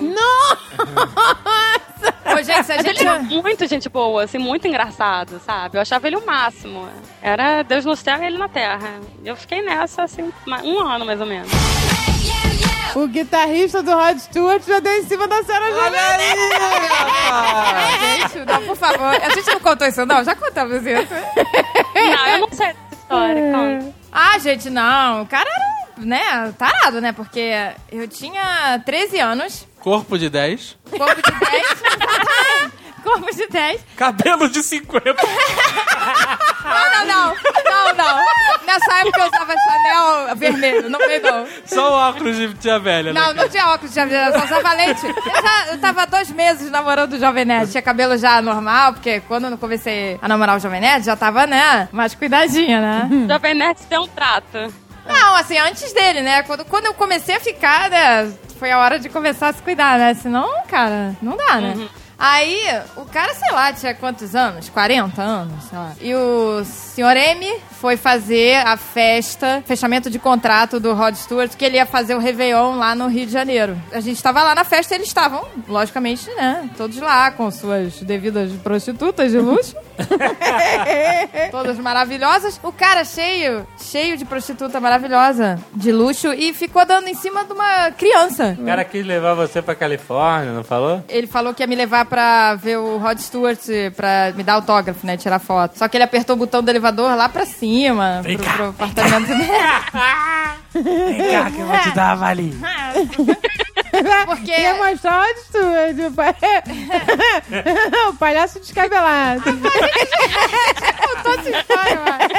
Ô, gente, se a Mas gente... ele era muito gente boa, assim, muito engraçado, sabe? Eu achava ele o máximo. Era Deus no céu e ele na terra. Eu fiquei nessa, assim, um ano mais ou menos. O guitarrista do Rod Stewart já deu em cima da Sarah Jovem. Gente, não, por favor. A gente não contou isso, não? Já contamos isso. Não, eu não sei dessa história. Conta. Ah, gente, não. O cara era, né, tarado, né? Porque eu tinha treze anos, Corpo de dez, corpo de dez. Corpo de dez. cabelo de cinquenta. Não, não, não. Não, não. Nessa época eu usava Chanel vermelho. Não veio, não. Só o óculos de tia velha, né? Não, não tinha óculos de javelha, só usava lente. Eu, já, eu tava dois meses namorando o Jovem Nerd. Tinha cabelo já normal, porque quando eu comecei a namorar o Jovem Nerd, já tava, né, mais cuidadinha, né? Jovem Nerd tem um trato. Não, assim, antes dele, né? Quando, quando eu comecei a ficar, né, foi a hora de começar a se cuidar, né? Senão, cara, não dá, né? Uhum. Aí, o cara, sei lá, tinha quantos anos? quarenta anos, sei lá. E o senhor M foi fazer a festa, fechamento de contrato do Rod Stewart, que ele ia fazer o Réveillon lá no Rio de Janeiro. A gente tava lá na festa e eles estavam, logicamente, né, todos lá, com suas devidas prostitutas de luxo. Todas maravilhosas. O cara cheio, cheio de prostituta maravilhosa, de luxo, e ficou dando em cima de uma criança. O cara quis levar você pra Califórnia, não falou? Ele falou que ia me levar pra ver o Rod Stewart, pra me dar autógrafo, né, tirar foto. Só que ele apertou o botão do elevador lá pra cima, pro, pro apartamento dele. Vem cá que eu vou te dar uma valinha. Porque... Ia mostrar o Rod Stewart, o, pa... o palhaço descabelado. Contou essa história,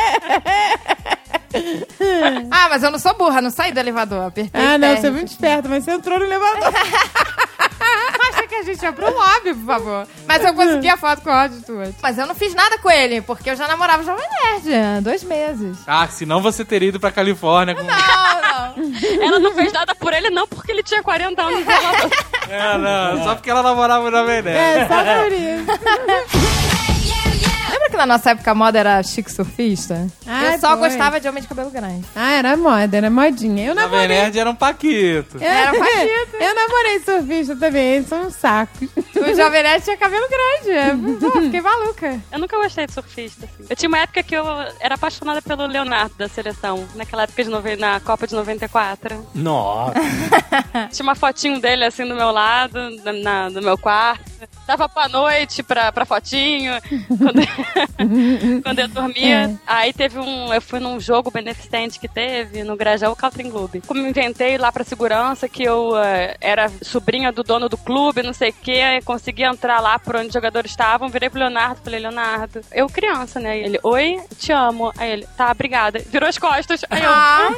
mano. Ah, mas eu não sou burra, não saí do elevador, apertei Ah, o não, térreo. você é muito esperto, mas você entrou no elevador. Acha que a gente ia pro lobby, por favor. Mas eu consegui a foto com o Rod Stewart. Mas eu não fiz nada com ele, porque eu já namorava o Jovem Nerd há dois meses. Ah, senão você teria ido pra Califórnia com... Não, não. Ela não fez nada por ele, não, porque ele tinha quarenta anos. É, não, só porque ela namorava o Jovem Nerd. É, só por isso. Lembra que na nossa época a moda era chique surfista? Ai, eu só foi. gostava de homem de cabelo grande. Ah, era moda, era modinha. Eu O Jovem namorei. Nerd era um paquito. Eu, Era paquito. eu namorei surfista também, eles são um saco. O Jovem Nerd tinha cabelo grande. Pô, fiquei maluca. Eu nunca gostei de surfista. Assim. Eu tinha uma época que eu era apaixonada pelo Leonardo da seleção, naquela época de nove... na Copa de noventa e quatro. Nossa. Tinha uma fotinho dele assim do meu lado, na, na- no meu quarto. Dava pra noite pra, pra fotinho, quando, quando eu dormia. É. Aí teve um. Eu fui num jogo beneficente que teve no Grajaú Country Club. Como eu inventei lá pra segurança que eu eh, era sobrinha do dono do clube, não sei o quê, consegui entrar lá por onde os jogadores estavam, virei pro Leonardo, falei, Leonardo, eu criança, né? Ele, oi, te amo. Aí ele, tá, obrigada. Virou as costas. Aí eu, Ai,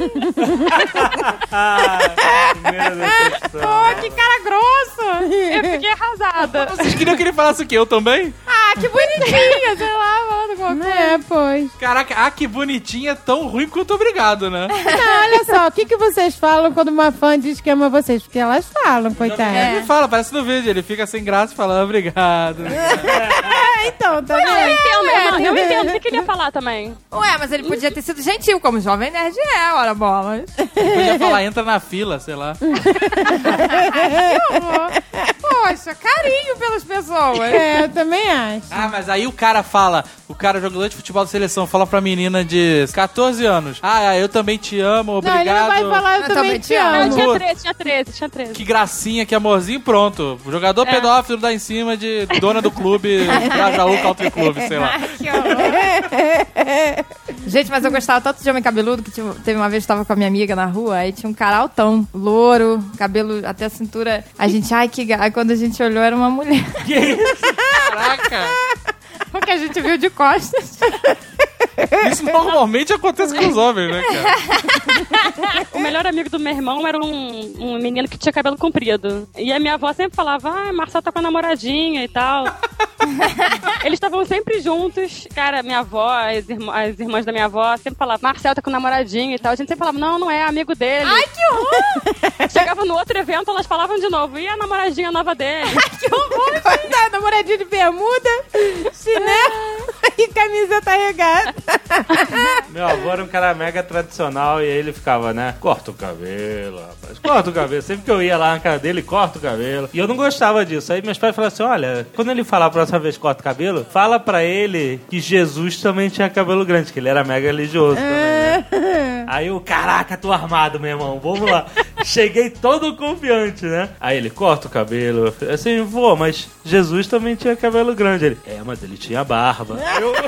Ah, primeira decepção. pô, que cara grosso. eu fiquei arrasada. nada. Vocês queriam que ele falasse o quê? Eu também? Ah, que bonitinha, sei lá, falando alguma coisa. É, pois. Caraca, ah, que bonitinha, tão ruim quanto obrigado, né? Não, olha só, o que, que vocês falam quando uma fã diz que ama vocês? Porque elas falam, coitada. Ele fala, parece no vídeo, ele fica sem graça e fala obrigado. É, então, tá Eu vendo? entendo, eu, eu entendo o que ele ia falar também. Ué, mas ele podia ter sido gentil, como o Jovem Nerd é, ora bolas. Podia falar, entra na fila, sei lá. Poxa, carinho pelas pessoas. É, eu também acho. Ah, mas aí o cara fala, o cara jogador de futebol da seleção fala pra menina de catorze anos. Ah, eu também te amo, obrigado. Não, ele não vai falar, eu, Eu também, também te te amo. Não, amo. tinha treze, tinha treze, tinha treze. Que gracinha, que amorzinho, pronto. O jogador É. pedófilo dá em cima de dona do clube, Grajaú Country Club, sei lá. Que horror. Gente, mas eu gostava tanto de homem cabeludo que tinha- teve uma vez que eu tava com a minha amiga na rua, aí tinha um cara altão, louro, cabelo até a cintura. A gente, ai que ga... Aí quando a gente olhou era uma mulher. Que isso? Caraca! Porque a gente viu de costas. Isso normalmente acontece com os homens, né, cara? O melhor amigo do meu irmão era um, um menino que tinha cabelo comprido. E a minha avó sempre falava, ah, Marcelo tá com a namoradinha e tal. Eles estavam sempre juntos. Cara, minha avó, as, irmã, as irmãs da minha avó sempre falavam, Marcelo tá com namoradinho e tal. A gente sempre falava, não, não é, amigo dele. Ai, que horror! Chegava no outro evento, elas falavam de novo, e a namoradinha nova dele? Que horror! Tá, namoradinho de bermuda, chinelo e camiseta regata. Meu avô era um cara mega tradicional e aí ele ficava, né? Corta o cabelo, rapaz. Corta o cabelo. Sempre que eu ia lá na casa dele, corta o cabelo. E eu não gostava disso. Aí meus pais falaram assim, olha, quando ele falar a próxima vez corta o cabelo, fala pra ele que Jesus também tinha cabelo grande, que ele era mega religioso também, né? Aí eu, caraca, tô armado, meu irmão. Vamos lá. Cheguei todo confiante, né? Aí ele, corta o cabelo. Eu, assim, vô, mas Jesus também tinha cabelo grande. Ele, é, mas ele tinha barba. Aí eu...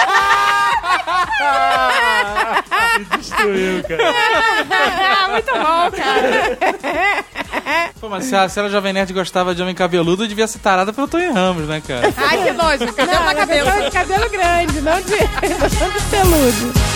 Me destruiu, cara. Ah, muito bom, cara. Pô, mas se a, se a Jovem Nerd gostava de homem cabeludo, devia ser tarada pelo Tony Ramos, né, cara? Ai, que nojo. Cabelo na cabeça. Cabelo, cabelo grande, não de, não de peludo.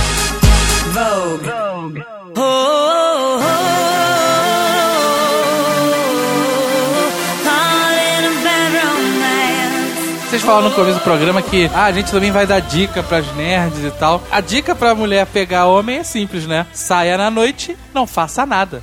Vocês falaram no começo do programa que ah, a gente também vai dar dica pras nerds e tal. A dica pra mulher pegar homem é simples, né? Saia na noite, não faça nada.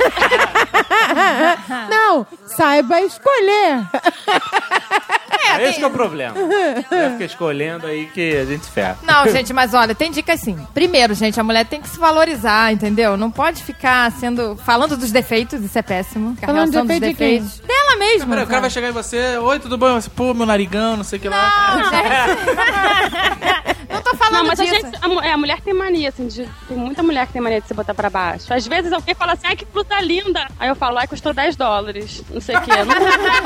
Não, saiba escolher. É, esse que é o problema. Você fica escolhendo aí que a gente ferra. Não, gente, mas olha, tem dica assim. Primeiro, gente, a mulher tem que se valorizar, entendeu? Não pode ficar sendo... falando dos defeitos, isso é péssimo. Ficar Falando realçando defeito dos de quem? defeitos. Dela mesma. Peraí, o cara vai chegar em você, oi, tudo bom? Você, pô, meu narigão, não sei o que lá. Não, gente. Não tô falando Não, mas a, disso. gente, a, mu- é, a mulher tem mania, assim, de, tem muita mulher que tem mania de se botar pra baixo. Às vezes alguém fala assim, ai, que blusa linda. Aí eu falo, ai, custou dez dólares. Não sei o quê. Não...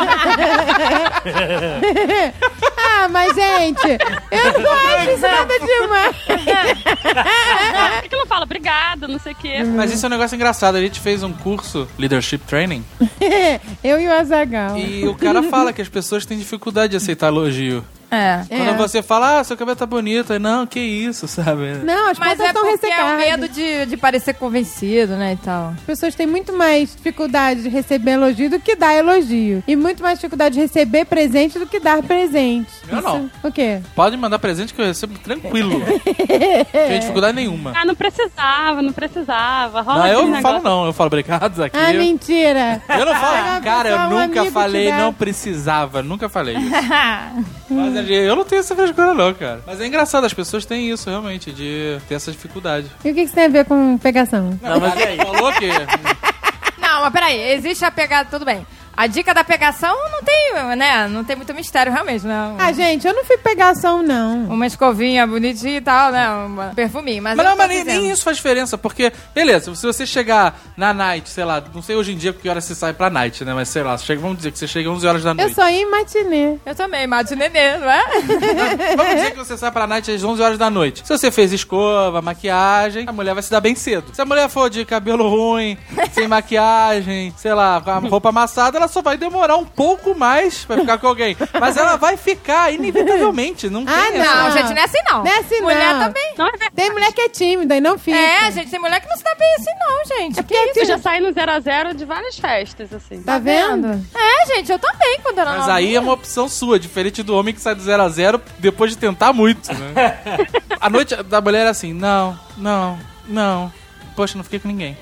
Ah, mas, gente, eu não acho isso nada demais. Por que que eu não falo, obrigada, não sei o quê. Mas isso é um negócio engraçado. A gente fez um curso, Leadership Training, Eu e o Azaghal. e o cara fala que as pessoas têm dificuldade de aceitar elogio. É. É. Quando você fala, ah, seu cabelo tá bonito, aí, não, que isso, sabe? Não, as Mas pontas é estão porque é o ressecadas. medo de, de parecer convencido, né, e tal. As pessoas têm muito mais dificuldade de receber elogio do que dar elogio. E muito mais dificuldade de receber presente do que dar presente. Eu não. O quê? Pode mandar presente que eu recebo tranquilo. Não tem dificuldade nenhuma. Ah, não precisava, não precisava. Rola Não, eu aquele não falo negócio. não, eu falo obrigado aqui. Ah, mentira. Eu não Ah, falo, cara, eu pessoal, um nunca amigo falei, te dá. não precisava, nunca falei isso. Mas eu não tenho essa frescura não, cara. Mas é engraçado, as pessoas têm isso, realmente, de ter essa dificuldade. E o que que isso tem a ver com pegação? Não, mas e aí? Falou que... Não, mas peraí, existe a pegada, tudo bem. A dica da pegação não tem, né, não tem muito mistério, realmente, né? Ah, gente, eu não fui pegação, não. Uma escovinha bonitinha e tal, né, um perfuminho, mas, Mas eu não, tô mas nem, dizendo. nem isso faz diferença, porque, beleza, se você chegar na night, sei lá, não sei hoje em dia que hora você sai pra night, né, mas sei lá, chega, vamos dizer que você chega às onze horas da Eu noite. só ia em matinê. Eu também, mate nenê, não é? Vamos dizer que você sai pra night às onze horas da noite. Se você fez escova, maquiagem, a mulher vai se dar bem cedo. Se a mulher for de cabelo ruim, sem maquiagem, sei lá, com a roupa amassada, ela ela só vai demorar um pouco mais pra ficar com alguém. Mas ela vai ficar, inevitavelmente. Não tem Ah, essa. não. Não, gente, não é assim não. Não é assim, Mulher não. também. Não é verdade. Tem mulher que é tímida e não fica. É, gente, tem mulher que não se dá bem assim não, gente. É Que porque Eu já saí no zero a zero de várias festas, assim. Tá vendo? É, gente, eu também, quando era Mas nova. aí é uma opção sua, diferente do homem que sai do zero a zero depois de tentar muito, né? A noite da mulher era assim, não, não, não. Poxa, não fiquei com ninguém.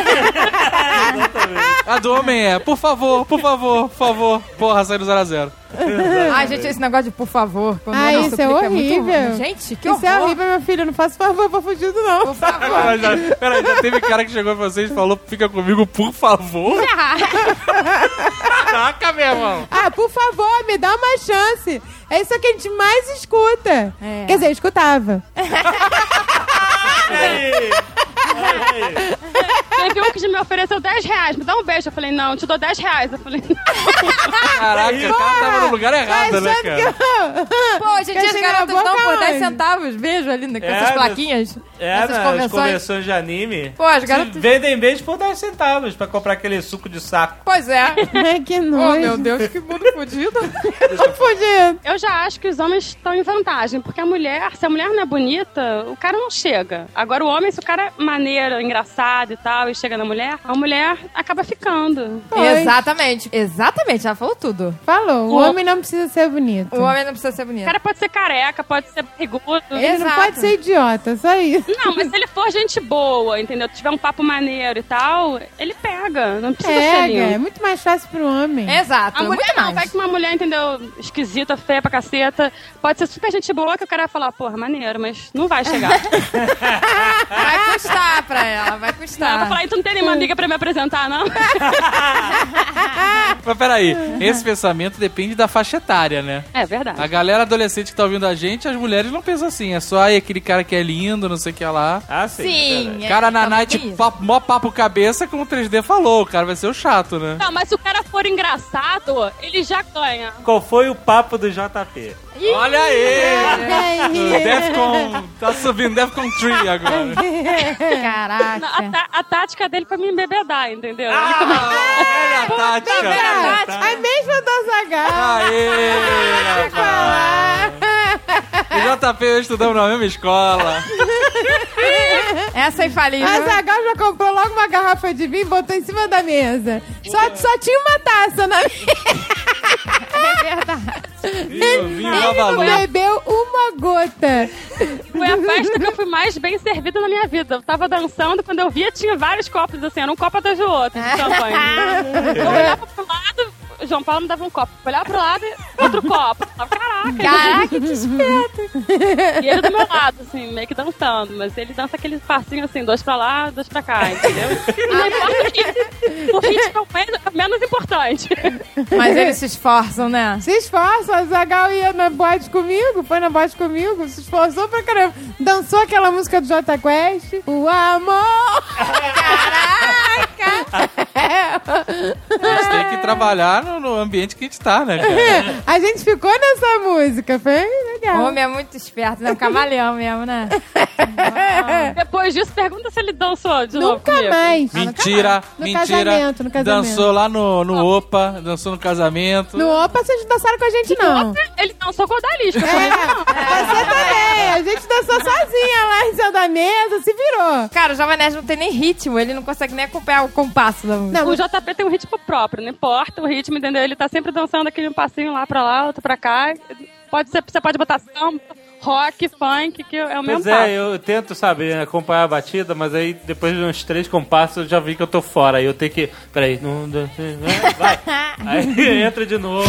A do homem é, por favor, por favor, por favor. Porra, sai do zero a zero. Ai, gente, esse negócio de por favor. Quando Ah, não isso é suplica, horrível. muito ruim. Gente, que Isso é horror. horrível, meu filho. Eu não faço favor pra fugir do não. Por favor. Mas já, peraí, já teve cara que chegou pra vocês e falou, fica comigo, por favor. Caraca, meu irmão. Ah, por favor, me dá uma chance. É isso que a gente mais escuta. É. Quer dizer, eu escutava. Teve um que me ofereceu dez reais, me dá um beijo. Eu falei, não, eu te dou dez reais. Eu falei, não. Caraca, o cara tava no lugar errado, né, Achando cara? que eu... Pô, hoje em Quer dia as chegar garotas na dão boca por dez onde? centavos, beijo ali com É, essas mas- plaquinhas. É, essas nas convenções. convenções de anime. Pô, as Se garotas... vendem beijo por dez centavos pra comprar aquele suco de saco. Pois é. Ai, que Oh, nojo. meu Deus, que mundo fodido. Tô fudido. Eu já acho que os homens estão em vantagem, porque a mulher, se a mulher não é bonita, o cara não chega. Agora o homem, se o cara é maneiro, engraçado e tal, e chega na mulher, a mulher acaba ficando. Pois. Exatamente. Exatamente, ela falou tudo. Falou, o O- homem não precisa ser bonito. O homem não precisa ser O bonito. cara pode ser careca, pode ser barrigudo. Ele não Exato. pode ser idiota, só isso. Não, mas se ele for gente boa, entendeu? Tiver um papo maneiro e tal, ele pega. Não precisa ser Pega, lindo. é muito mais fácil pro homem. Exato. A mulher muito não, mais. vai que uma mulher, entendeu, esquisita, feia pra caceta, pode ser super gente boa que o cara vai falar, porra, maneiro, mas não vai chegar. Vai custar pra ela, vai Não, custar. vai falar, e tu não tem nenhuma amiga pra me apresentar, não? Mas peraí, esse pensamento depende da faixa etária, né? É verdade. A galera adolescente que tá ouvindo a gente, as mulheres não pensam assim. É só aí aquele cara que é lindo, não sei o que lá. Ah, sim. Sim. é, Cara na tá night, muito isso. papo, mó papo cabeça, como o três D falou. O cara vai ser o chato, né? Não, mas se o cara for engraçado, ele já ganha. Qual foi o papo do J P? Olha aí! Aí. Defcon, tá subindo Defcon três agora. Não, a, Caraca. tá- a tática dele foi me embebedar, entendeu? Ele Ah, olha a tática. Cara, a mesma da Zagal. Aê, rapaz. O J P e eu estudamos na mesma escola. Essa é infalível. A Zagal já comprou logo uma garrafa de vinho e botou em cima da mesa. Só, só tinha uma taça na mesa. É verdade. Vinho, vinho Ele Babalu. não bebeu uma gota. Foi a festa que eu fui mais bem servida na minha vida. Eu tava dançando, quando eu via, tinha vários copos, assim, era um copo atrás do outro, de champanhe. Eu olhava pro lado, o João Paulo me dava um copo. Eu olhava pro lado, outro copo. Eu falava, caraca. Caraca, que esperto. E ele do meu lado, assim, meio que dançando. Mas ele dança aquele passinho, assim, dois pra lá, dois pra cá, entendeu? Não importa o ritmo. O ritmo é o menos, é o menos importante. Mas eles se esforçam, né? Se esforça, a Zagal ia na boate comigo, foi na boate comigo, se esforçou pra caramba. Dançou aquela música do Jota Quest. O amor! Caraca! A gente tem que trabalhar no, no ambiente que a gente tá, né, cara? A gente ficou nessa música, foi legal. Homem é muito esperto, né? Um camaleão mesmo, né? Depois disso, pergunta se ele dançou de novo Nunca comigo. mais. Mentira, No mentira. casamento, no casamento. Dançou lá no, no Opa, dançou no casamento. No Opa, vocês não dançaram com a gente, não. Ele dançou com o Odalisca. É, você também. A gente dançou sozinha lá em cima da mesa, se virou. Cara, o Jovem Nerd não tem nem ritmo, ele não consegue nem acompanhar o compasso da música. Não, O J P tem um ritmo próprio, não importa o ritmo, entendeu? Ele tá sempre dançando aquele passinho lá pra lá, outro pra cá. Pode ser, você pode botar samba, rock, funk, que é o mesmo Pois passo. é, eu tento, sabe, acompanhar a batida, mas aí depois de uns três compassos eu já vi que eu tô fora. Aí eu tenho que. Peraí, não. não- Vai! Aí entra de novo.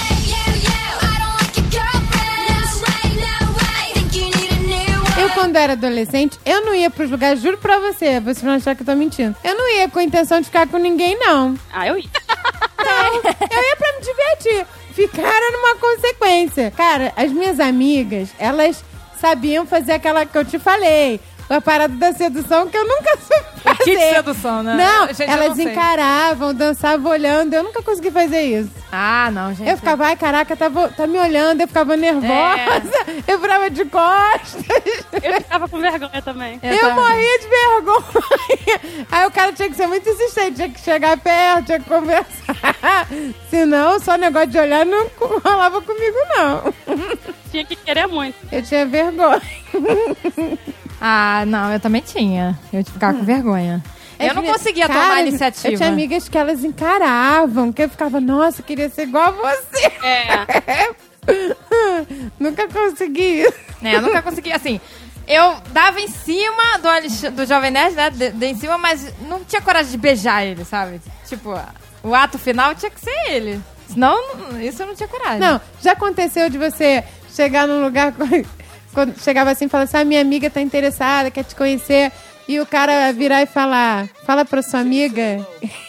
eu quando era adolescente, eu não ia pros lugares, juro pra você, vocês vão achar que eu tô mentindo. Eu não ia com a intenção de ficar com ninguém, não. Ah, eu ia. Eu ia pra me divertir. Ficaram numa consequência. Cara, as minhas amigas, elas sabiam fazer aquela que eu te falei. A parada da sedução que eu nunca soube fazer. kit sedução, né? Não, Gente, eu elas não sei. encaravam, dançavam olhando. Eu nunca consegui fazer isso. Ah, não, gente. Eu ficava, ai, caraca, tá, vo- tá me olhando. Eu ficava nervosa. Eu virava de costas. Eu ficava com vergonha também. Eu Eu, também. morria de vergonha. Aí o cara tinha que ser muito insistente. Tinha que chegar perto, tinha que conversar. Se não, só negócio de olhar não rolava comigo, não. Tinha que querer muito. Eu tinha vergonha. Ah, não, eu também tinha. Eu ficava com vergonha. Eu não conseguia Cara, tomar a iniciativa. Eu tinha amigas que elas encaravam, que eu ficava, nossa, eu queria ser igual a você. É. Nunca consegui isso. É, eu nunca consegui, assim... Eu dava em cima do, Alex- do Jovem Nerd, né? De, de em cima, mas não tinha coragem de beijar ele, sabe? Tipo, o ato final tinha que ser ele. Senão, não- isso eu não tinha coragem. Não, já aconteceu de você chegar num lugar, quando chegava assim e falava assim, ah, minha amiga tá interessada, quer te conhecer, e o cara virar e falar, fala pra sua amiga...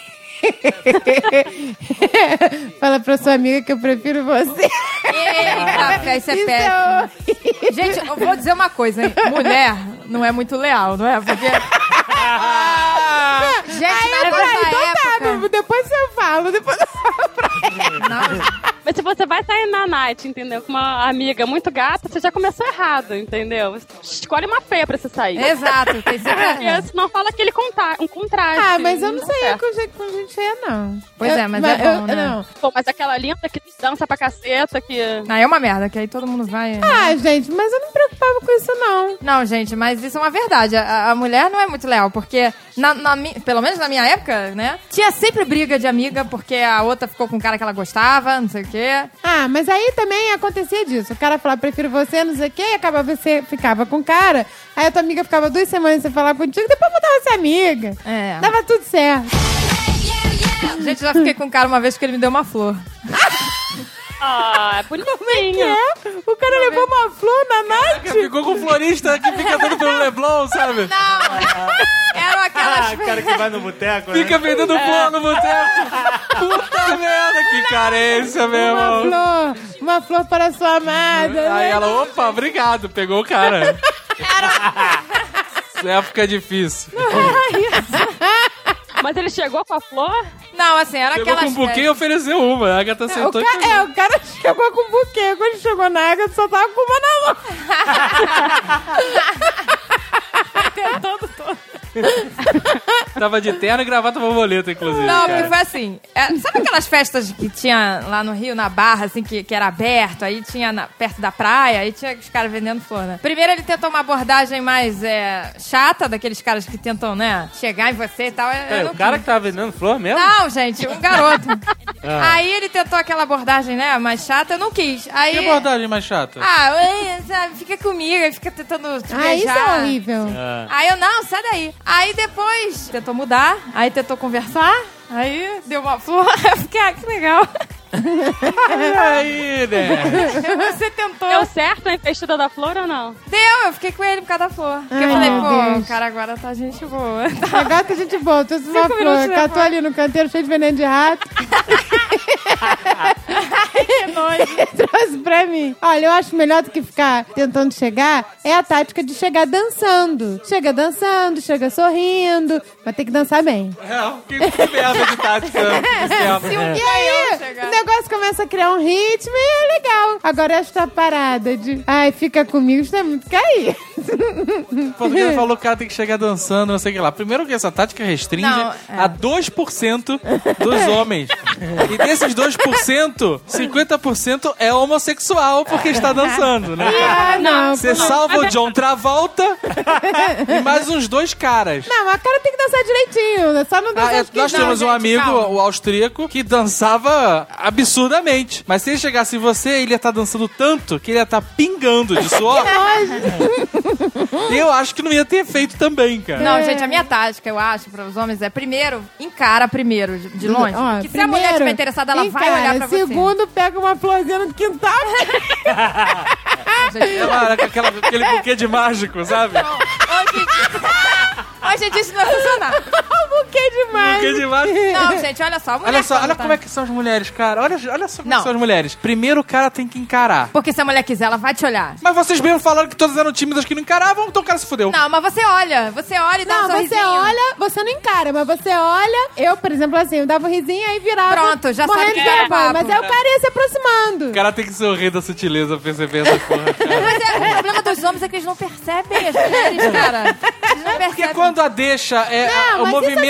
Fala pra sua amiga que eu prefiro você. Eita, isso é Isso péssimo. é horrível. Gente, eu vou dizer uma coisa, hein? Mulher não é muito leal, não é? Porque... Gente, Aí, na peraí, nossa então tá, época... depois eu falo, depois eu falo pra ele. Não, Mas se você vai sair na night, entendeu? Com uma amiga muito gata, você já começou errado, entendeu? Escolhe uma feia pra você sair. exato, tem sempre... Porque senão fala aquele conta um contraste. Ah, mas eu não dá saía certo. com gente, com gente feia, não. Pois Eu- é, mas é bom, eu- né? Não. Pô, mas aquela linda que dança pra caceta, que... Não, é uma merda, que aí todo mundo vai... Ah, gente, mas eu não me preocupava com isso, não. Não, gente, mas isso é uma verdade. A, a mulher não é muito leal, porque, na, na mi- pelo menos na minha época, né? Tinha sempre briga de amiga, porque a outra ficou com um cara que ela gostava, não sei o quê. Ah, mas aí também acontecia disso. O cara falava, prefiro você, não sei o quê, e acabava você ficava com o cara. Aí a tua amiga ficava duas semanas sem falar contigo, depois voltava a ser amiga. É. Dava tudo certo. Gente, já fiquei com um cara uma vez que ele me deu uma flor. Ah, é Como é que bonitinho. é? O cara levou uma flor na night? Ficou com o florista que fica dando pelo Leblon, sabe? Não! Eram aquelas... Ah, cara que vai no boteco, né? Fica vendendo flor no boteco. Puta merda, que carência, meu Uma irmão. flor. Uma flor para sua amada. Aí né? ela, opa, obrigado, pegou o cara. Essa época é difícil. Mas ele chegou com a flor? Não, assim, era Chegou aquelas... com um buquê e ofereceu uma. A Agatha É, o sentou ca- e é, o cara chegou com um buquê. Quando chegou na água, só tava com uma na mão. Tentando todo. Tava de terno e gravata borboleta, inclusive. Não, cara. porque foi assim. é, sabe aquelas festas que tinha lá no Rio, na Barra, assim, que, que era aberto, aí tinha na- perto da praia, aí tinha os caras vendendo flor, né? Primeiro ele tentou uma abordagem mais é, chata, daqueles caras que tentam, né, chegar em você e tal. eu- eu É, não o cara quis. que tava vendendo flor mesmo? Não, gente, um garoto. Ah. Aí ele tentou aquela abordagem, né, mais chata, eu não quis. Aí... Que abordagem mais chata? Ah, ué, sabe, fica comigo, aí fica tentando te Ah, isso beijar. é horrível. Ah. Aí eu, não, sai daí. Aí depois tentou mudar, aí tentou conversar, aí deu uma flor, eu fiquei, ah, que legal. E aí, né? Você tentou. Deu certo a investida da flor ou não? Deu, eu fiquei com ele por causa da flor. Porque eu Ai, falei, meu pô, Deus. o cara agora tá gente boa. Agora que a gente boa, trouxe uma Cinco flor. minutos Catou depois. ali no canteiro cheio de veneno de rato. Que nojo. Trouxe pra mim. Olha, eu acho melhor do que ficar tentando chegar é a tática de chegar dançando. Chega dançando, chega sorrindo. Vai ter que dançar bem. É, que, que merda de tática. Se um E canhão aí, chegar. o negócio começa a criar um ritmo e é legal. Agora esta parada de, ai, fica comigo, isso é muito cair. O português falou que o cara tem que chegar dançando, não sei o que lá. Primeiro que essa tática restringe Não, é. a dois por cento dos homens. E desses dois por cento, cinquenta por cento é homossexual porque está dançando, né? Ah, não. Você salva o John Travolta e mais uns dois caras. Não, mas o cara tem que dançar direitinho. Só não Ah, dançar é, os que nós não, temos um gente, amigo, calma. o austríaco, que dançava absurdamente. Mas se ele chegasse em você, ele ia estar dançando tanto que ele ia estar pingando de suor. Eu acho que não ia ter efeito também, cara. Não, gente, a minha tática, eu acho, para os homens é, primeiro, encara primeiro, de, de longe. Ó, que se a mulher primeiro, estiver interessada, ela vai encara. olhar pra você. Segundo, pega uma florzinha no quintal. Ela, com aquela, aquele buquê de mágico, sabe? Hoje, hoje gente, isso não vai funcionar. um buquê demais. Buquê de mágico. Não, gente, olha só. a mulher Olha só, quando olha tá- como é que são as mulheres, cara. Olha, olha só como Não. são as mulheres. Primeiro o cara tem que encarar. Porque se a mulher quiser, ela vai te olhar. Mas vocês mesmo falaram que todas eram tímidas que não encaravam, então o cara se fudeu. Não, mas você olha. Você olha e dá Não, um você sorrisinho. olha, você não encara, mas você olha. Eu, por exemplo, assim, eu dava um risinho e virava. Pronto, já sabe morrendo que de é vergonha. papo. Mas aí o cara ia se aproximando. O cara tem que sorrir da sutileza pra perceber essa porra, cara. Mas é, o problema dos homens é que eles não percebem as mulheres, cara. Eles não Porque percebem. quando a deixa é Não, a- o mas movimento isso assim,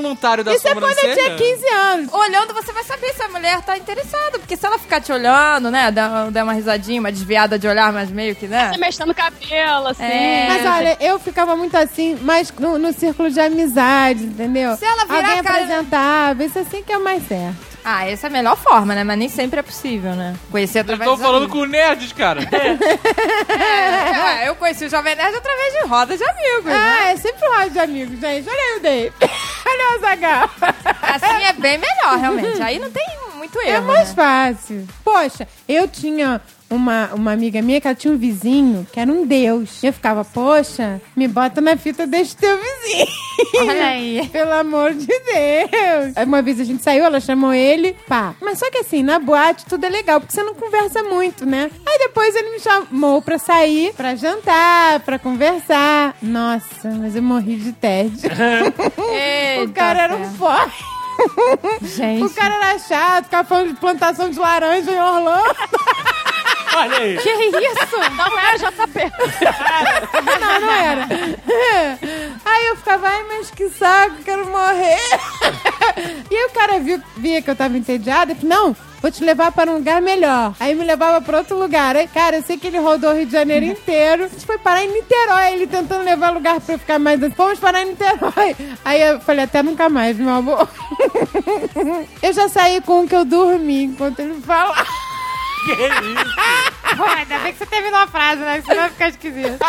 voluntário da Isso é quando eu tinha quinze anos. Olhando, você vai saber se a mulher tá interessada. Porque se ela ficar te olhando, né? Der, der uma risadinha, uma desviada de olhar, mas meio que, né? Você mexendo no cabelo, assim. É. Mas olha, eu ficava muito assim, mas no, no círculo de amizade, entendeu? Se ela virar Alguém a cara- apresentável, isso assim que é o mais certo. Ah, essa é a melhor forma, né? Mas nem sempre é possível, né? Conhecer Eu através tô dos falando amigos. com nerds, cara. É, ué, eu conheci o Jovem Nerd através de rodas de amigos, né? Ah, é sempre roda de amigos, gente. Olha aí o Dave. Olha o Zagal. Assim é bem melhor, realmente. Aí não tem muito erro, É mais né? fácil. Poxa, eu tinha uma, uma amiga minha que ela tinha um vizinho que era um deus. Eu ficava, poxa, me bota na fita desse teu vizinho. Olha aí. Pelo amor de Deus. Aí uma vez a gente saiu, ela chamou ele, pá. Mas só que assim, na boate tudo é legal, porque você não conversa muito, né? Aí depois ele me chamou pra sair, pra jantar, pra conversar. Nossa, mas eu morri de tédio. Eita, O cara era um ferro. forte. Gente. O cara era chato, ficava falando de plantação de laranja em Orlando. Olha aí. Que isso? Não era J P. Não, não era. Aí eu ficava, ai, mas que saco, quero morrer. E aí o cara viu, via que eu tava entediada e falou, não, vou te levar para um lugar melhor. Aí me levava para outro lugar. Aí, cara, eu sei que ele rodou o Rio de Janeiro inteiro. A gente foi parar em Niterói, ele tentando levar lugar pra eu ficar mais... Vamos parar em Niterói. Aí eu falei, até nunca mais, meu amor. Eu já saí com o que eu dormi enquanto ele falava. Que isso? Pô, ainda bem que você terminou a frase, né? Senão vai ficar esquisito.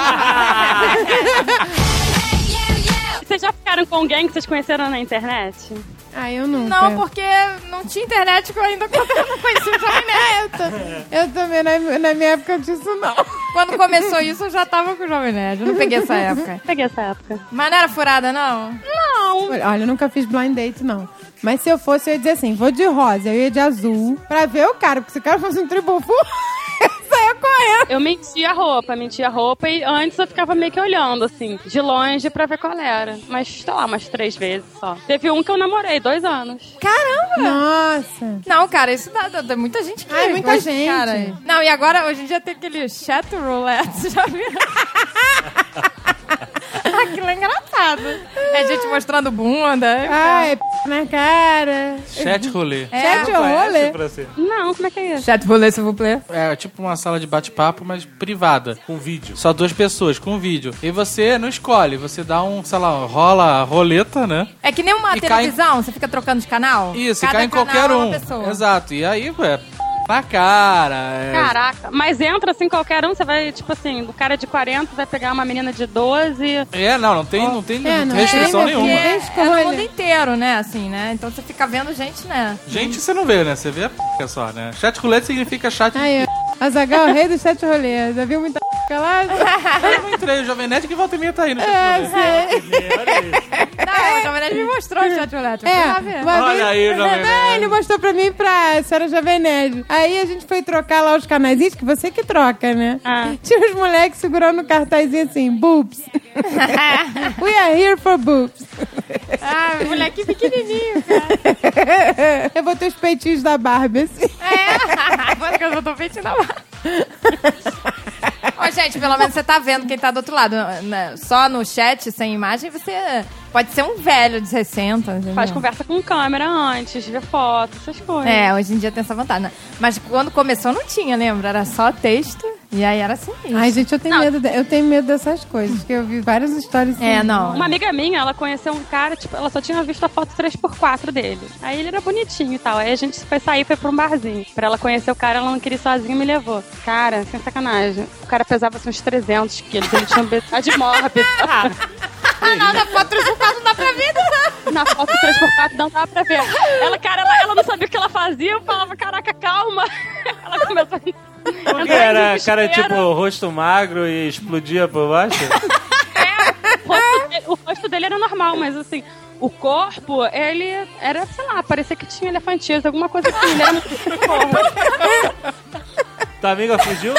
Vocês já ficaram com alguém que vocês conheceram na internet? Ah, eu nunca. Não, porque não tinha internet que eu ainda não conheci o Jovem Nerd. Eu também, na, na minha época disso, não. Quando começou isso, eu já tava com o Jovem Nerd. Eu não peguei essa época. Peguei essa época. Mas não era furada, não? Não. Olha, eu nunca fiz blind date, não. Mas se eu fosse, eu ia dizer assim, vou de rosa, eu ia de azul, pra ver o cara, porque se o cara fosse um tribufu, eu saia correndo. Eu mentia a roupa, mentia a roupa e antes eu ficava meio que olhando, assim, de longe pra ver qual era. Mas, sei lá, umas três vezes só. Teve um que eu namorei, dois anos. Caramba! Nossa. Não, cara, isso dá, dá, dá muita gente que Ai, muita gosta desse gente. cara aí. Não, e agora, hoje em dia tem aquele chat roulette, já viu? Aquilo é engraçado. É gente mostrando bunda. Ai, p na cara. Chat rolê. Chat Não ou conhece, rolê? Francês? Não, como é que é isso? Chat roulette, s'il vous plaît. É tipo uma sala de bate-papo, mas privada. Com vídeo. Só duas pessoas, com vídeo. E você não escolhe, você dá um, sei lá, rola a roleta, né? É que nem uma E cai- televisão, você fica trocando de canal. Isso, Cada e cai em canal qualquer é uma um. pessoa. Exato. E aí, ué, na cara. É... Caraca, mas entra assim qualquer um, você vai, tipo assim, o cara de quarenta vai pegar uma menina de doze. É, não, não tem, não tem É, não restrição tem, nenhuma. meu É, filho. é no Escolha. mundo inteiro, né, assim, né? Então você fica vendo gente, né? Gente, você não vê, né? Você vê a p só, né? Chat roulette significa chat. Aí, ó. Azaghal, rei do chat rolê. Já viu muita p lá? Eu não entrei, o Jovem Nerd que volta e meia tá aí no chat É, roulette. sei. Olha isso. Não, o Jovem Nerd me mostrou o chat roulette. Eu fui lá ver. É, uma Olha vez, aí, Jovem Não, Nerd. ele mostrou pra mim e pra senhora Jovem Nerd. Aí a gente foi trocar lá os canaizinhos, que você que troca, né? Ah. Tinha os moleques segurando o cartazinho assim, boobs. We are here for boobs. Ah, moleque pequenininho, cara. Eu botei os peitinhos da Barbie, assim. É, porque eu não tô peitinho na barra. Ô, gente, pelo menos você tá vendo quem tá do outro lado. Né? Só no chat, sem imagem, você pode ser um velho de sessenta. Entendeu? Faz conversa com câmera antes, vê foto, essas coisas. É, hoje em dia tem essa vantagem. Né? Mas quando começou não tinha, lembra? Era só texto e aí era assim mesmo. Ai, gente, eu tenho, Não. medo de- eu tenho medo dessas coisas, porque eu vi várias histórias assim. É, não. Uma amiga minha, ela conheceu um cara, tipo, ela só tinha visto a foto três por quatro dele. Aí ele era bonitinho e tal. Aí a gente foi sair, foi pra um barzinho. Pra ela conhecer o cara, ela não queria ir sozinha e me levou. Cara, sem sacanagem. O cara pesava assim, uns trezentos quilos. Ele tinha obesidade mórbida. Ah, não, na foto três por quatro não dá pra ver, né? Na foto três por quatro não dava pra ver. Ela, cara, ela, ela não sabia o que ela fazia. Eu falava, caraca, calma. Ela começou a... Porque era cara tipo rosto magro e explodia por baixo? O rosto, dele, o rosto dele era normal, mas assim, o corpo, ele era, sei lá, parecia que tinha elefantias, alguma coisa assim. Ele era muito porra. Tua amiga fugiu?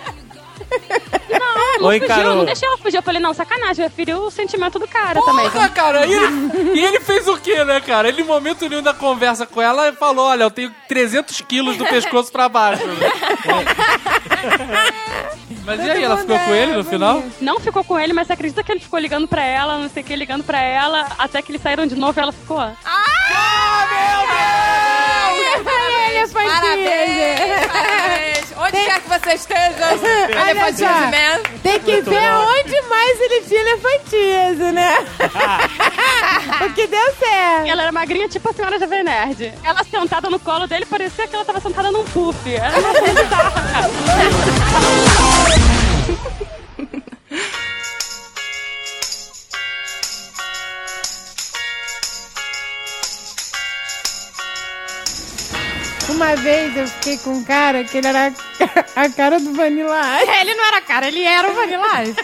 Não, Ou não fugiu, encarou? não deixei ela fugir. Eu falei, não, sacanagem, eu feri o sentimento do cara também. Porra, cara, e ele, e ele fez o quê, né, cara? Ele, em momento nenhum da conversa com ela, falou, olha, eu tenho trezentos quilos do pescoço pra baixo. Mas e aí, ela ficou com ele no final? Não ficou com ele, mas você acredita que ele ficou ligando pra ela, não sei o que, ligando pra ela, até que eles saíram de novo e ela ficou. Ah, meu Deus! Parabéns, parabéns. Onde quer que você esteja, elefantismo man. Tem que ver onde mais ele tinha elefantismo, né? O que deu certo. Ela era magrinha, tipo a senhora Jovem Nerd. Ela sentada no colo dele, parecia que ela tava sentada num puff. Era uma coisa bizarra, cara. Uma vez eu fiquei com um cara que ele era a cara do Vanilla Ice. Ele não era cara, ele era o Vanilla Ice.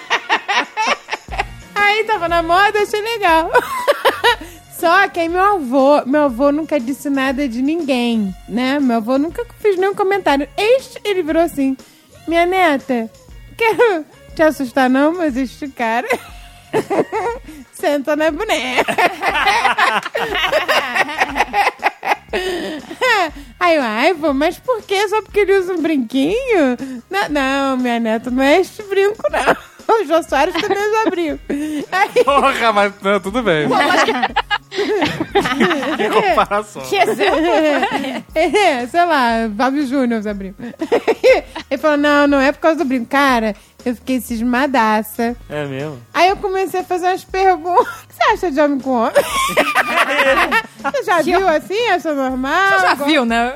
Aí tava na moda, achei legal. Só que aí meu avô, meu avô nunca disse nada de ninguém, né? Meu avô nunca fez nenhum comentário. Este, ele virou assim, minha neta, quero te assustar não, mas este cara senta na boneca. Aí eu, ai, pô, mas por quê? Só porque ele usa um brinquinho? Não, não, minha neta, não é este brinco, não. O Jô Soares também usa brinco. Aí... Porra, mas não, tudo bem. Que comparação. Que exemplo? É, sei lá, Fábio Júnior usa brinco. Ele falou, não, não é por causa do brinco. Cara, eu fiquei cismadaça. É mesmo? Aí eu comecei a fazer umas perguntas. O que você acha de homem com homem? Você já viu assim? Acha normal? Você já viu, né?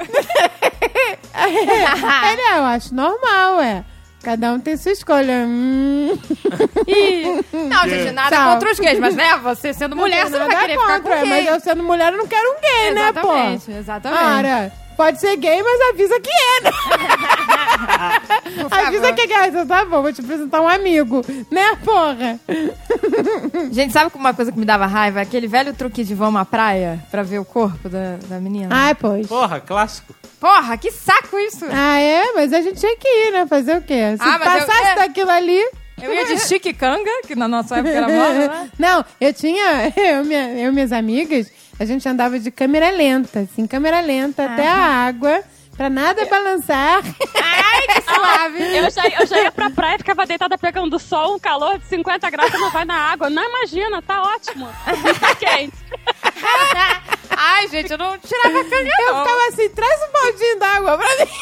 Ele, eu acho normal, é. Cada um tem sua escolha. Hum. E... Não, gente, nada Tchau. contra os gays, mas né, você sendo mulher, Não você não tem vai nada querer ficar contra, com gay. mas eu sendo mulher, eu não quero um gay, né, pô? Exatamente, exatamente. Cara, pode ser gay, mas avisa que é, né? Avisa que é gay. Então, tá bom, vou te apresentar um amigo, né, porra? Gente, sabe uma coisa que me dava raiva? Aquele velho truque de vão à praia pra ver o corpo da, da menina. Ai, pois. Porra, clássico. Porra, que saco isso! Ah, é? Mas a gente tinha que ir, né? Fazer o quê? Se Ah, mas passasse eu- daquilo ali... Eu ia de chique-canga, que na nossa época era moda, né? Não, eu tinha... Eu, minha, eu e minhas amigas, a gente andava de câmera lenta, assim, câmera lenta até a água, pra nada balançar. Ai, que suave! Eu já, eu já ia pra praia e ficava deitada pegando sol, um calor de cinquenta graus, não vai na água. Não imagina, tá ótimo. Tá quente. Ai, gente, eu não tirava a canga, Eu não. ficava assim, traz um baldinho d'água pra mim.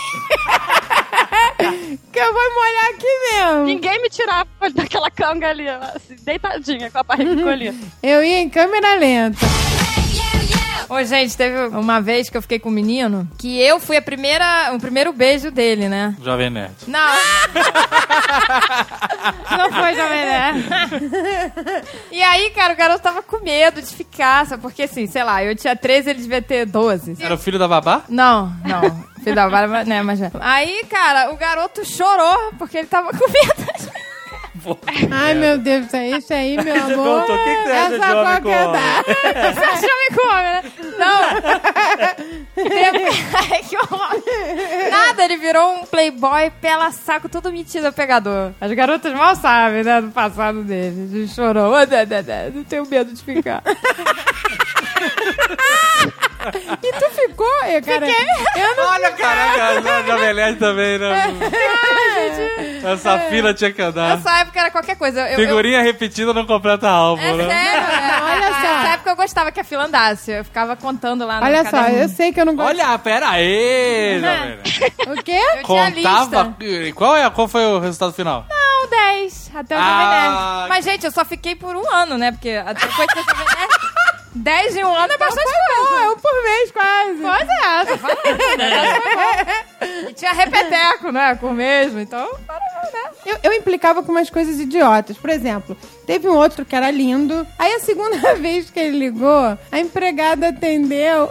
Que eu vou molhar aqui mesmo. Ninguém me tirava daquela canga ali, assim, deitadinha com a barriga encolhida. Eu ia em câmera lenta. Ô, gente, teve uma vez que eu fiquei com um menino que eu fui a primeira, o primeiro beijo dele, né? Jovem Nerd. Não. Não foi, Jovem Nerd. E aí, cara, o garoto tava com medo de ficar, sabe? Porque assim, sei lá, eu tinha treze, ele devia ter doze. Era o filho da babá? Não, não. Filho da vara, né, mas já. Aí, cara, o garoto chorou porque ele tava com medo. Ai, meu Deus, isso aí, isso aí, meu amor. Doutor, o que que você acha é de só homem com qualquer homem? dá. Você acha homem com homem, né? Não. Ai, que horror. Nada, ele virou um playboy, pela saco, todo metido a pegador. As garotas mal sabem, né, do passado dele. Ele chorou. Não tenho medo de ficar. E tu ficou, eu, cara? Eu não Olha, caraca, a Jovem Nerd também, né? Essa fila tinha que andar. Nessa época era qualquer coisa. Eu, eu, Figurinha repetida não completa álbum, é né? sério, é. Olha só. Nessa época eu gostava que a fila andasse. Eu ficava contando lá no Olha só, caderninho. eu sei que eu não gosto. Olha, pera aí, Jovem Nerd. O quê? Eu tinha Contava... lista. Qual, é, qual foi o resultado final? Não, dez. Até o Jovem Ah. Nerd. Mas, gente, eu só fiquei por um ano, né? Porque depois do Jovem Nerd, dez em um ano é bastante coisa. Pô, é um por mês quase. Pois é, tô falando, né? E tinha repeteco, né? Com o mesmo, então... Né? Eu, eu implicava com umas coisas idiotas. Por exemplo, teve um outro que era lindo. Aí a segunda vez que ele ligou, a empregada atendeu...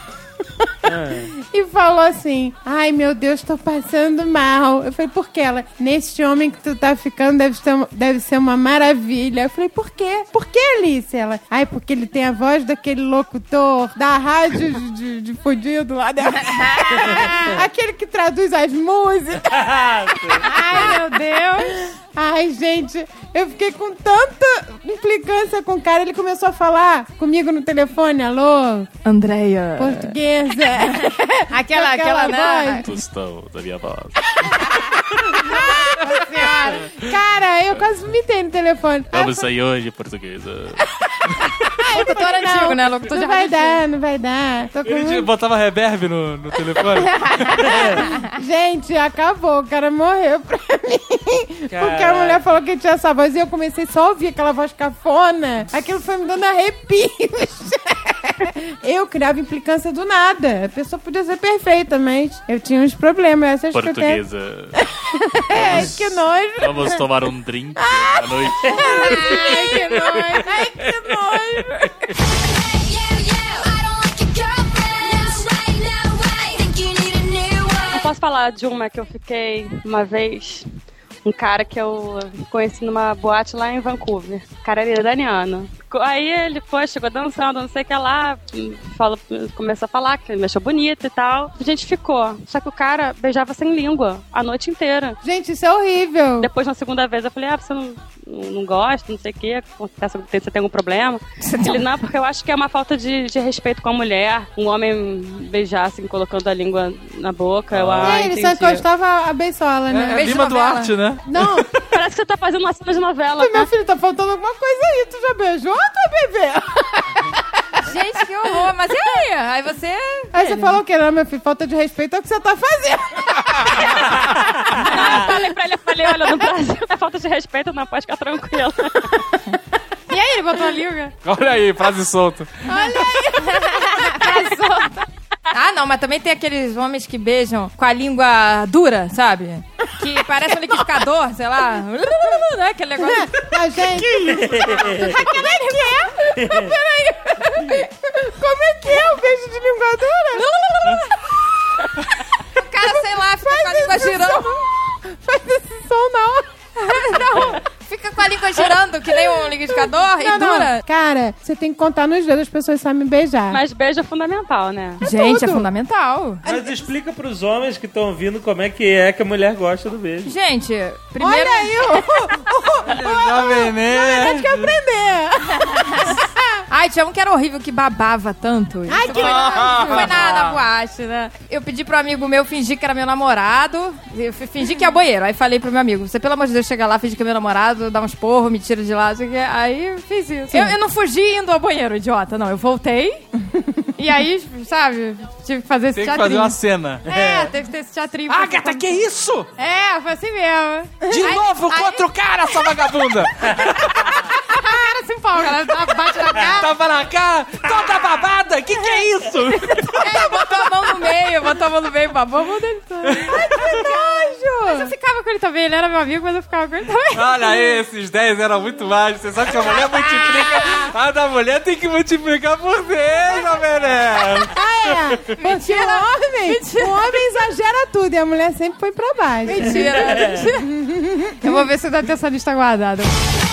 E falou assim: ai meu Deus, tô passando mal. Eu falei, por quê? Ela, neste homem que tu tá ficando deve ser, deve ser uma maravilha. Eu falei, por quê? Por que, Alice? Ela, ai, porque ele tem a voz daquele locutor da rádio de, de, de fudido lá dentro. Aquele que traduz as músicas. Ai, meu Deus. Ai, gente, eu fiquei com tanta implicância com o cara. Ele começou a falar comigo no telefone. Alô? Andréia. Portuguesa. Aquela, aquela, né? voz. Tostão da minha voz. Nossa Senhora. cara. Cara, eu quase vomitei no telefone. Vamos sair hoje, portuguesa. Locutor antigo, né? Locutor de Não vai rádio dar, não vai dar. Tô com... Ele botava reverb no, no telefone. Gente, acabou. O cara morreu pra mim. Caraca. Porque a mulher falou que tinha essa voz e eu comecei só a ouvir aquela voz cafona. Aquilo foi me dando arrepios. Eu criava implicância do nada. A pessoa podia ser perfeita, mas eu tinha uns problemas. Essas Portuguesa. Ai, que nojo. Vamos tomar um drink à noite. Ai, que nojo. Ai, que nojo. Eu posso falar de uma que eu fiquei uma vez, um cara que eu conheci numa boate lá em Vancouver. O cara era iraniano. Aí ele foi, chegou dançando, não sei o que lá, falou, começou a falar que me achou bonita e tal. A gente ficou. Só que o cara beijava sem língua a noite inteira. Gente, isso é horrível. Depois, na segunda vez, eu falei, ah, você não, não gosta, não sei o que, você tem algum problema? Ele, não, porque eu acho que é uma falta de, de respeito com a mulher. Um homem beijar, assim, colocando a língua na boca. Eu, ah, É, ele entendi. só encostava a beisola, né? É, é Beijo Lima novela. Duarte, né? Não, Parece que você tá fazendo uma cena de novela, meu né? filho, tá faltando alguma coisa aí. Tu já beijou ou tu vai beber? Gente, que horror. Mas e aí? Aí você... Aí você falou o quê? Não, meu filho, falta de respeito é o que você tá fazendo. Não, eu falei pra ele, eu falei, olha, no Brasil é falta de respeito, não pode ficar tranquila. E aí, ele botou a língua? Olha aí, frase solta. Ah, não, mas também tem aqueles homens que beijam com a língua dura, sabe? Que parece um liquidificador, sei lá. Não é aquele negócio... A gente... Como é que é? Peraí. Como é que é o beijo de língua dura? O cara, sei lá, fica com a língua girando. Som. Faz esse som na hora. Não, fica com a língua girando, que nem um liquidificador, e Não, dura. não. Cara, você tem que contar nos dedos, as pessoas sabem beijar. Mas beijo é fundamental, né? Gente, é tudo. fundamental. Mas explica pros homens que estão ouvindo como é que é que a mulher gosta do beijo. Gente, primeiro... Olha aí, o... Jovem Nerd. Quer aprender. Ai, tinha um que era horrível, que babava tanto. Ai, Isso que foi, na- foi na, na boate, né? Eu pedi pro amigo meu fingir que era meu namorado. Eu fi- fingi que ia ao banheiro. Aí falei pro meu amigo, você pelo amor de Deus chega lá, finge que é meu namorado, dá uns porros, me tira de lá. Assim, que- aí eu fiz isso. Eu, eu não fugi indo ao banheiro, idiota, não. Eu voltei. E aí, sabe, tive que fazer esse Tem que teatrinho. fazer uma cena. É, teve que ter esse teatrinho. Agatha, que isso? É, foi assim mesmo. De Aí- novo aí- contra o cara, sua vagabunda! O cara se empolga, né? Dá- bate na cara. Tava na cara, toda babada, que que é isso? É, botou a mão no meio, botou a mão no meio, babou a mão dele também. Ai, que nojo! Mas eu ficava com ele também, ele era meu amigo, mas eu ficava com ele também. Olha aí, esses dez eram muito mais. Você sabe que a mulher multiplica. A da mulher tem que multiplicar por dez, Jovem Nerd. Ah, é. Porque o homem, o homem exagera tudo e a mulher sempre põe pra baixo. Mentira, mentira. Eu vou ver se dá ter essa lista guardada.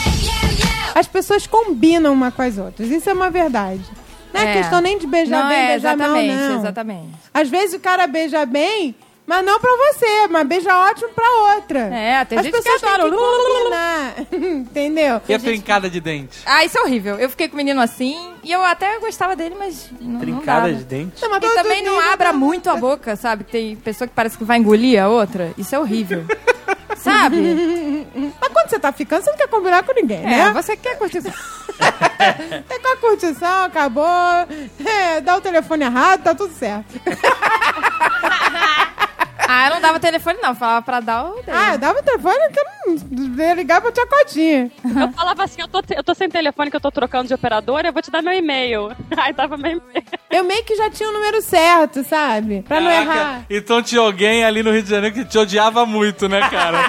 As pessoas combinam uma com as outras. Isso é uma verdade. Não é, É. questão nem de beijar Não, bem, é, beijar mal, exatamente, não. exatamente. Às vezes o cara beija bem, mas não pra você, mas beija ótimo pra outra. É, tem As gente que pessoas têm adora. que combinar. Entendeu? E a trincada de dente? Ah, isso é horrível. Eu fiquei com o menino assim, e eu até gostava dele, mas não, Trincada não de dava. dente. Não, mas E todos também os não dias- abra muito a boca, sabe? Tem pessoa que parece que vai engolir a outra. Isso é horrível. Sabe? Mas quando você tá ficando, você não quer combinar com ninguém, É, né? você quer curtir. É com a curtição, acabou. É, dá o telefone errado, tá tudo certo. Ah, eu não dava telefone, não. Falava pra dar o dele. Ah, dava o telefone que eu não ia ligar pra tia Cotinha. Eu falava assim, eu tô, eu tô sem telefone que eu tô trocando de operadora, eu vou te dar meu e-mail. Aí tava meio... Eu meio que já tinha o número certo, sabe? Pra não Caraca, errar. então tinha alguém ali no Rio de Janeiro que te odiava muito, né, cara?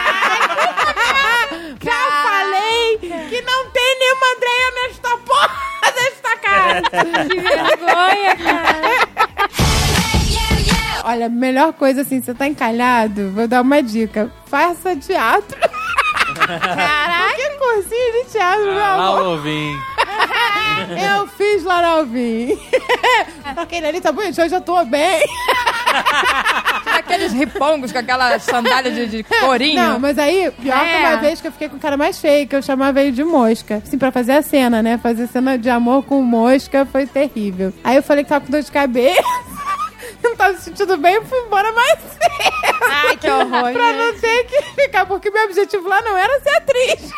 Já falei que não tem nenhuma Andréia nesta porra desta casa. Que vergonha, cara. Olha, melhor coisa assim, você tá encalhado, vou dar uma dica. Faça teatro. Caraca, que cursinho de teatro, meu Ah, lá amor. o Alvin. Eu fiz lá no Alvin. Aquele ali tá bonito, eu já tô bem. Aqueles ripongos com aquela sandália de, de corinho. Não, mas aí, pior que É. uma vez que eu fiquei com o cara mais feio, que eu chamava ele de mosca. Assim, pra fazer a cena, né? Fazer cena de amor com mosca foi terrível. Aí eu falei que tava com dor de cabeça. Não tava se sentindo bem, eu fui embora mais cedo. Ai, que horror. Pra não ter que ficar, porque meu objetivo lá não era ser atriz.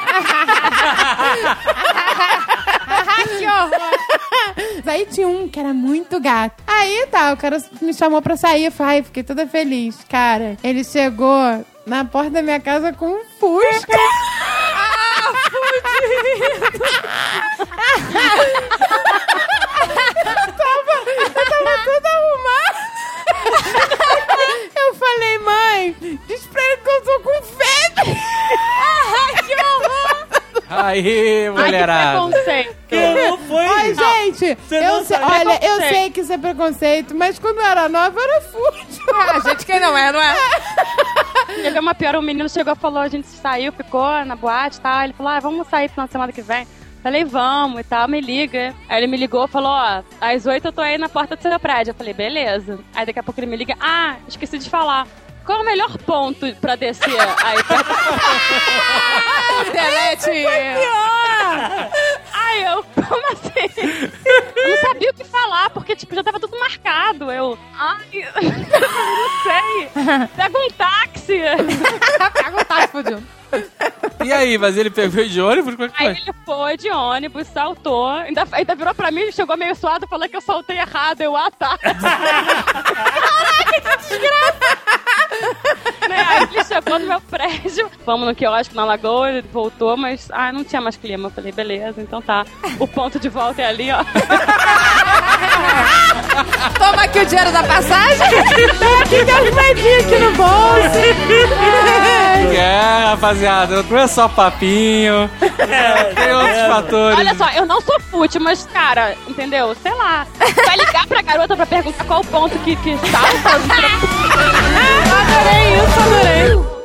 Que horror. Aí tinha um que era muito gato. Aí tá, o cara me chamou pra sair. Eu falei, ai, fiquei toda feliz. Cara, ele chegou na porta da minha casa com um Fusca. Ah, fudido. eu, tava, eu tava toda arrumada. Eu falei, mãe, diz pra ele que eu tô com febre. Ai, que horror. Aí, mulherada. Ai, que preconceito. Que não foi? Ai, gente, Você eu não sei, sabe. olha, eu Preconceito. sei que isso é preconceito, mas quando eu era nova, eu era fútil. Ah, gente, quem não é, não é? Teve uma pior, um menino chegou e falou, a gente saiu, ficou na boate e tal. Ele falou, ah, vamos sair final de semana que vem. Falei, vamos e tal, me liga. Aí ele me ligou e falou, ó, às oito eu tô aí na porta do seu prédio. Eu falei, beleza. Aí daqui a pouco ele me liga, ah, esqueci de falar. Qual é o melhor ponto pra descer aí perto? Delete. Ai, eu, como assim? Eu não sabia o que falar, porque, tipo, já tava tudo marcado. Eu, ai, eu não sei. Pega um táxi. Pega um táxi, fudido. E aí, mas ele pegou de ônibus? Como é que Aí foi? ele foi de ônibus, saltou, ainda, ainda virou pra mim, chegou meio suado, falou que eu saltei errado. Eu, ah, tá. Caraca, que desgraça! Né, aí ele chegou no meu prédio, vamos no quiosque na Lagoa, ele voltou, mas ah, não tinha mais clima. Eu falei, beleza, então tá. O ponto de volta é ali, ó. Toma aqui o dinheiro da passagem. Aqui tem as moedinhas aqui no bolso. É, rapaziada, não é só papinho. Tem outros fatores. Olha só, eu não sou fútil, mas, cara, entendeu? Sei lá. Vai ligar pra garota pra perguntar qual o ponto que, que salta. Adorei isso, adorei.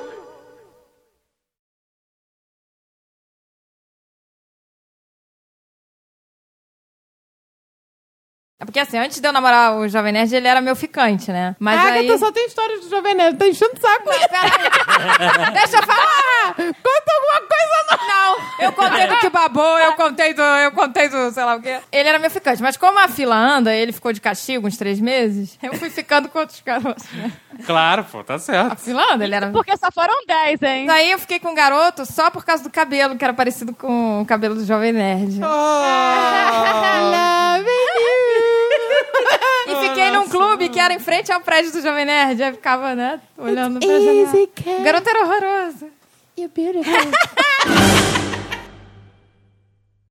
É porque assim, antes de eu namorar o Jovem Nerd, ele era meu ficante, né? Mas Ah, aí... Agatha, só tem histórias do Jovem Nerd. Tá enchendo o saco. Mas peraí. Deixa eu falar. Conta alguma coisa não. Não, eu contei do que babou, eu contei do, eu contei do, sei lá o quê. Ele era meu ficante, mas como a fila anda, ele ficou de castigo uns três meses, eu fui ficando com outros garotos, né? Claro, pô, tá A certo. fila anda, ele era... Porque só foram dez, hein? Daí eu fiquei com um garoto só por causa do cabelo, que era parecido com o cabelo do Jovem Nerd. Love you. E fiquei num clube que era em frente ao prédio do Jovem Nerd. Aí ficava, né, olhando pra Easy, janela. cat. O garoto era horroroso. You're beautiful.